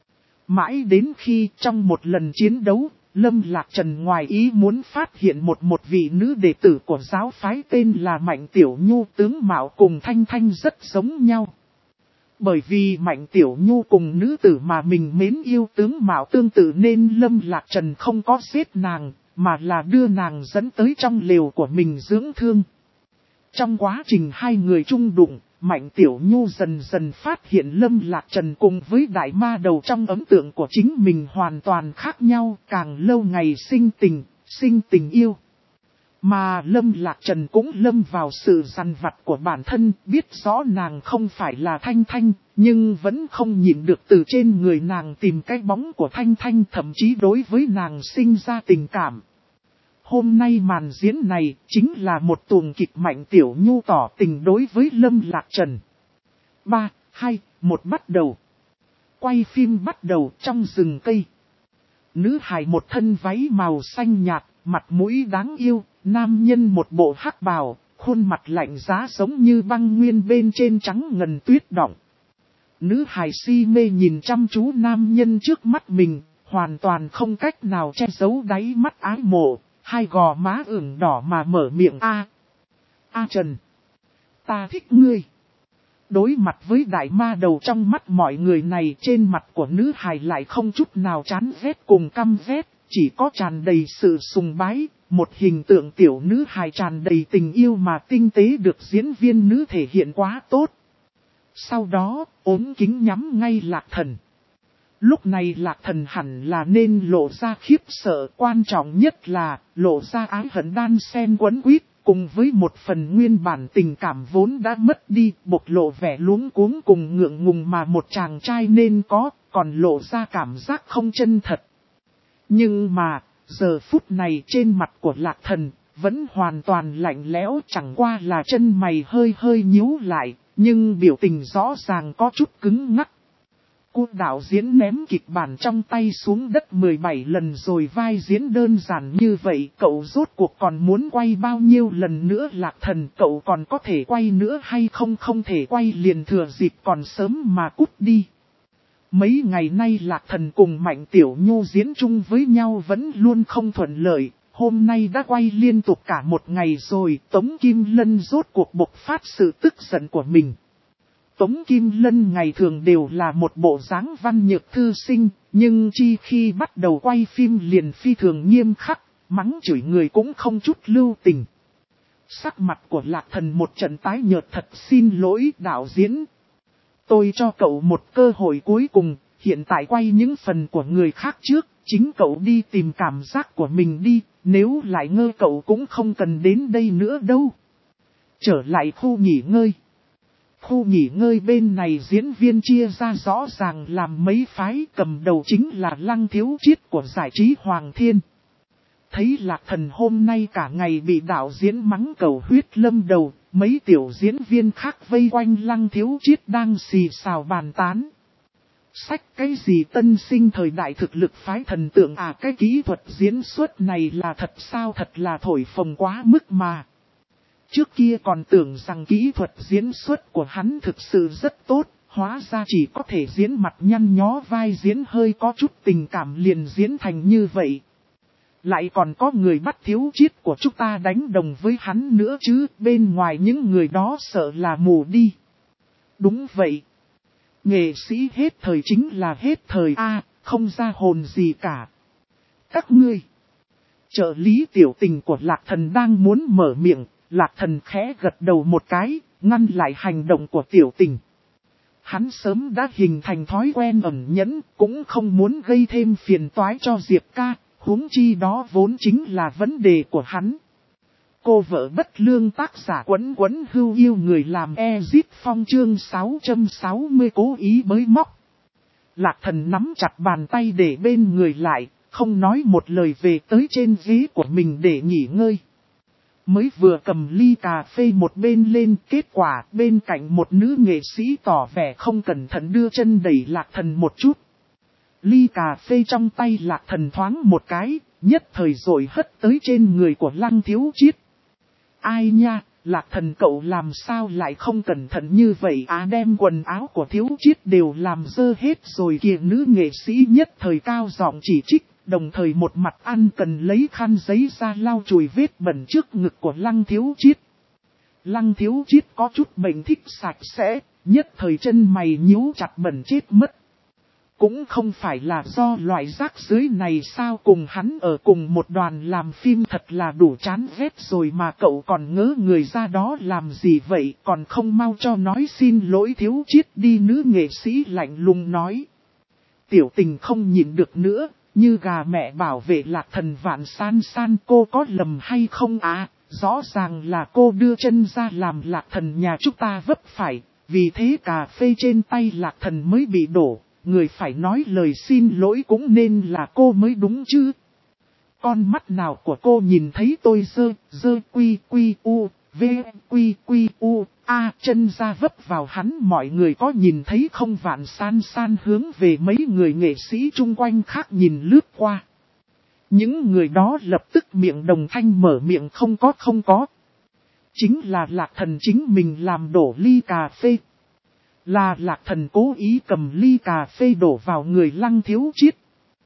Speaker 1: Mãi đến khi trong một lần chiến đấu, Lâm Lạc Trần ngoài ý muốn phát hiện một vị nữ đệ tử của giáo phái tên là Mạnh Tiểu Nhu, tướng mạo cùng Thanh Thanh rất giống nhau. Bởi vì Mạnh Tiểu Nhu cùng nữ tử mà mình mến yêu tướng mạo tương tự nên Lâm Lạc Trần không có giết nàng, mà là đưa nàng dẫn tới trong lều của mình dưỡng thương. Trong quá trình hai người chung đụng, Mạnh Tiểu Nhu dần dần phát hiện Lâm Lạc Trần cùng với đại ma đầu trong ấn tượng của chính mình hoàn toàn khác nhau, càng lâu ngày sinh tình yêu. Mà Lâm Lạc Trần cũng lâm vào sự dằn vặt của bản thân, biết rõ nàng không phải là Thanh Thanh, nhưng vẫn không nhịn được từ trên người nàng tìm cái bóng của Thanh Thanh, thậm chí đối với nàng sinh ra tình cảm. Hôm nay màn diễn này chính là một tuồng kịch Mạnh Tiểu Nhu tỏ tình đối với Lâm Lạc Trần. 3, 2, 1 bắt đầu. Quay phim bắt đầu trong rừng cây. Nữ hài một thân váy màu xanh nhạt, mặt mũi đáng yêu, nam nhân một bộ hắc bào, khuôn mặt lạnh giá giống như băng nguyên bên trên trắng ngần tuyết đọng. Nữ hài si mê nhìn chăm chú nam nhân trước mắt mình, hoàn toàn không cách nào che giấu đáy mắt ái mộ. Hai gò má ửng đỏ mà mở miệng A Trần, ta thích ngươi. Đối mặt với đại ma đầu trong mắt mọi người này, trên mặt của nữ hài lại không chút nào chán ghét cùng căm ghét, chỉ có tràn đầy sự sùng bái, một hình tượng tiểu nữ hài tràn đầy tình yêu mà tinh tế được diễn viên nữ thể hiện quá tốt. Sau đó, ốm kính nhắm ngay Lạc Thần. Lúc này Lạc Thần hẳn là nên lộ ra khiếp sợ, quan trọng nhất là lộ ra ái hận đan xen quấn quýt, cùng với một phần nguyên bản tình cảm vốn đã mất đi, bộc lộ vẻ luống cuống cùng ngượng ngùng mà một chàng trai nên có, còn lộ ra cảm giác không chân thật. Nhưng mà, giờ phút này trên mặt của Lạc Thần vẫn hoàn toàn lạnh lẽo, chẳng qua là chân mày hơi hơi nhíu lại, nhưng biểu tình rõ ràng có chút cứng ngắc. Cô đạo diễn ném kịch bản trong tay xuống đất 17 lần rồi, vai diễn đơn giản như vậy, cậu rốt cuộc còn muốn quay bao nhiêu lần nữa? Lạc Thần, cậu còn có thể quay nữa hay không? Không thể quay liền thừa dịp còn sớm mà cút đi. Mấy ngày nay Lạc Thần cùng Mạnh Tiểu Nhu diễn chung với nhau vẫn luôn không thuận lợi, hôm nay đã quay liên tục cả một ngày rồi, Tống Kim Lân rốt cuộc bộc phát sự tức giận của mình. Tống Kim Lân ngày thường đều là một bộ dáng văn nhược thư sinh, nhưng chi khi bắt đầu quay phim liền phi thường nghiêm khắc, mắng chửi người cũng không chút lưu tình. Sắc mặt của Lạc Thần một trận tái nhợt, thật xin lỗi đạo diễn. Tôi cho cậu một cơ hội cuối cùng, hiện tại quay những phần của người khác trước, chính cậu đi tìm cảm giác của mình đi, nếu lại ngơ cậu cũng không cần đến đây nữa đâu. Trở lại khu nghỉ ngơi. Khu nghỉ ngơi bên này diễn viên chia ra rõ ràng làm mấy phái, cầm đầu chính là Lăng Thiếu Chiết của giải trí Hoàng Thiên. Thấy Lạc Thần hôm nay cả ngày bị đạo diễn mắng cầu huyết lâm đầu, mấy tiểu diễn viên khác vây quanh Lăng Thiếu Chiết đang xì xào bàn tán. Sách cái gì tân sinh thời đại thực lực phái thần tượng à, cái kỹ thuật diễn xuất này là thật sao, thật là thổi phồng quá mức mà. Trước kia còn tưởng rằng kỹ thuật diễn xuất của hắn thực sự rất tốt, hóa ra chỉ có thể diễn mặt nhăn nhó vai diễn hơi có chút tình cảm liền diễn thành như vậy. Lại còn có người bắt Thiếu Chiết của chúng ta đánh đồng với hắn nữa chứ, bên ngoài những người đó sợ là mù đi. Đúng vậy. Nghệ sĩ hết thời chính là hết thời a, không ra hồn gì cả. Các ngươi. Trợ lý tiểu tình của Lạc Thần đang muốn mở miệng, Lạc Thần khẽ gật đầu một cái, ngăn lại hành động của tiểu tình. Hắn sớm đã hình thành thói quen ẩn nhẫn, cũng không muốn gây thêm phiền toái cho Diệp ca, huống chi đó vốn chính là vấn đề của hắn. Cô vợ bất lương tác giả Quấn Quấn Hưu yêu người làm Ezip Phong chương 660 cố ý bới móc. Lạc Thần nắm chặt bàn tay để bên người lại, không nói một lời về tới trên ghế của mình để nghỉ ngơi. Mới vừa cầm ly cà phê một bên lên, kết quả bên cạnh một nữ nghệ sĩ tỏ vẻ không cẩn thận đưa chân đẩy Lạc Thần một chút. Ly cà phê trong tay Lạc Thần thoáng một cái, nhất thời rồi hất tới trên người của Lăng Thiếu Chiết. Ai nha, Lạc Thần cậu làm sao lại không cẩn thận như vậy à, đem quần áo của Thiếu Chiết đều làm dơ hết rồi kìa, nữ nghệ sĩ nhất thời cao giọng chỉ trích, đồng thời một mặt ăn cần lấy khăn giấy ra lau chùi vết bẩn trước ngực của Lăng Thiếu Chiết. Lăng Thiếu Chiết có chút bệnh thích sạch sẽ, nhất thời chân mày nhíu chặt bẩn chết mất. Cũng không phải là do loại rác rưởi này sao, cùng hắn ở cùng một đoàn làm phim thật là đủ chán ghét rồi mà cậu còn ngớ người ra đó làm gì vậy, còn không mau cho nói xin lỗi Thiếu Chiết đi, nữ nghệ sĩ lạnh lùng nói. Tiểu tình không nhịn được nữa, như gà mẹ bảo vệ Lạc Thần vạn san san, cô có lầm hay không à, rõ ràng là cô đưa chân ra làm Lạc Thần nhà chúng ta vấp phải, vì thế cà phê trên tay Lạc Thần mới bị đổ. Người phải nói lời xin lỗi cũng nên là cô mới đúng chứ. Con mắt nào của cô nhìn thấy tôi dơ quy u, v quy u, a chân ra vấp vào hắn, mọi người có nhìn thấy không, vạn san san hướng về mấy người nghệ sĩ chung quanh khác nhìn lướt qua. Những người đó lập tức miệng đồng thanh mở miệng không có. Chính là Lạc Thần chính mình làm đổ ly cà phê. Là Lạc Thần cố ý cầm ly cà phê đổ vào người Lăng Thiếu Chiết.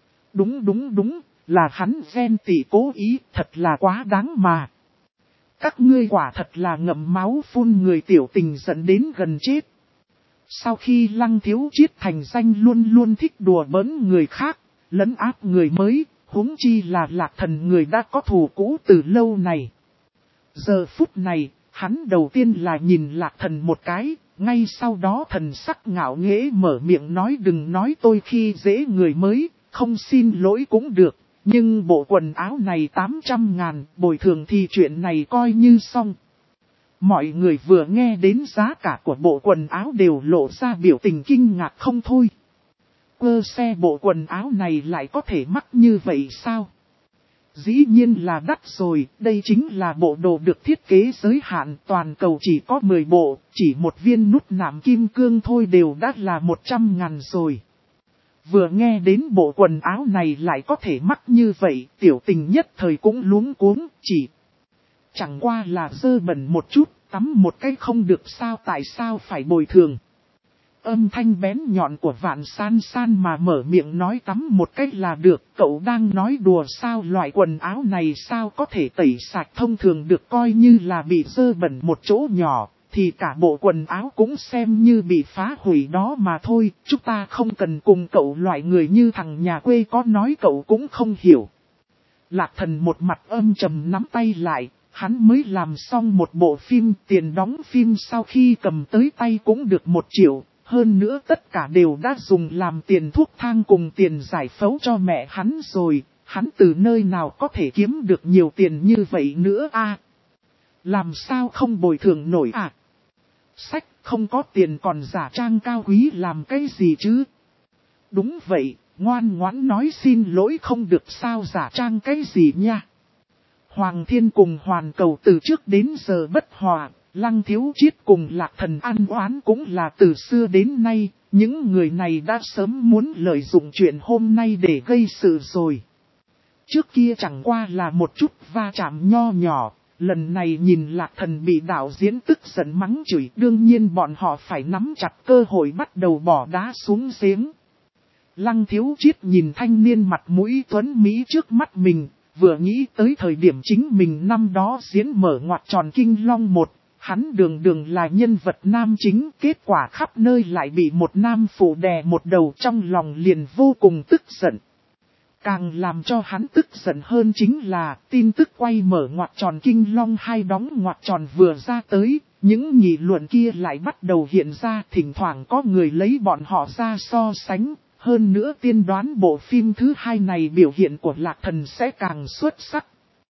Speaker 1: Đúng, là hắn ghen tị cố ý, thật là quá đáng mà. Các ngươi quả thật là ngậm máu phun người, tiểu tình dẫn đến gần chết. Sau khi Lăng Thiếu Chiết thành danh luôn luôn thích đùa bỡn người khác, lấn áp người mới, huống chi là Lạc Thần người đã có thù cũ từ lâu này. Giờ phút này, hắn đầu tiên là nhìn Lạc Thần một cái. Ngay sau đó thần sắc ngạo nghễ mở miệng nói, đừng nói tôi khi dễ người mới, không xin lỗi cũng được, nhưng bộ quần áo này 800.000, bồi thường thì chuyện này coi như xong. Mọi người vừa nghe đến giá cả của bộ quần áo đều lộ ra biểu tình kinh ngạc không thôi. Cơ xe bộ quần áo này lại có thể mắc như vậy sao? Dĩ nhiên là đắt rồi, đây chính là bộ đồ được thiết kế giới hạn, toàn cầu chỉ có 10 bộ, chỉ một viên nút nạm kim cương thôi đều đã là 100.000 rồi. Vừa nghe đến bộ quần áo này lại có thể mắc như vậy, tiểu tình nhất thời cũng luống cuống, chẳng qua là dơ bẩn một chút, tắm một cái không được sao, tại sao phải bồi thường. Âm thanh bén nhọn của Vạn San San mà mở miệng nói tắm một cách là được, cậu đang nói đùa sao, loại quần áo này sao có thể tẩy sạch, thông thường được coi như là bị dơ bẩn một chỗ nhỏ, thì cả bộ quần áo cũng xem như bị phá hủy đó mà thôi, chúng ta không cần cùng cậu loại người như thằng nhà quê có nói cậu cũng không hiểu. Lạc Thần một mặt âm trầm nắm tay lại, hắn mới làm xong một bộ phim, tiền đóng phim sau khi cầm tới tay cũng được 1 triệu, hơn nữa tất cả đều đã dùng làm tiền thuốc thang cùng tiền giải phẫu cho mẹ hắn rồi, hắn từ nơi nào có thể kiếm được nhiều tiền như vậy nữa a? Làm sao không bồi thường nổi à? Sách không có tiền còn giả trang cao quý làm cái gì chứ? Đúng vậy, ngoan ngoãn nói xin lỗi không được sao giả trang cái gì nha. Hoàng Thiên cùng Hoàn Cầu từ trước đến giờ bất hòa, Lăng Thiếu Chiết cùng Lạc Thần ăn oán cũng là từ xưa đến nay, những người này đã sớm muốn lợi dụng chuyện hôm nay để gây sự rồi. Trước kia chẳng qua là một chút va chạm nho nhỏ, lần này nhìn Lạc Thần bị đạo diễn tức giận mắng chửi, đương nhiên bọn họ phải nắm chặt cơ hội bắt đầu bỏ đá xuống giếng. Lăng Thiếu Chiết nhìn thanh niên mặt mũi tuấn Mỹ trước mắt mình, vừa nghĩ tới thời điểm chính mình năm đó diễn mở ngoặt tròn Kinh Long 1, hắn đường là nhân vật nam chính, kết quả khắp nơi lại bị một nam phụ đè một đầu, trong lòng liền vô cùng tức giận. Càng làm cho hắn tức giận hơn chính là tin tức quay mở ngoặt tròn Kinh Long 2 đóng ngoặt tròn vừa ra tới, những nghị luận kia lại bắt đầu hiện ra, thỉnh thoảng có người lấy bọn họ ra so sánh. Hơn nữa tiên đoán bộ phim thứ 2 này biểu hiện của Lạc Thần sẽ càng xuất sắc.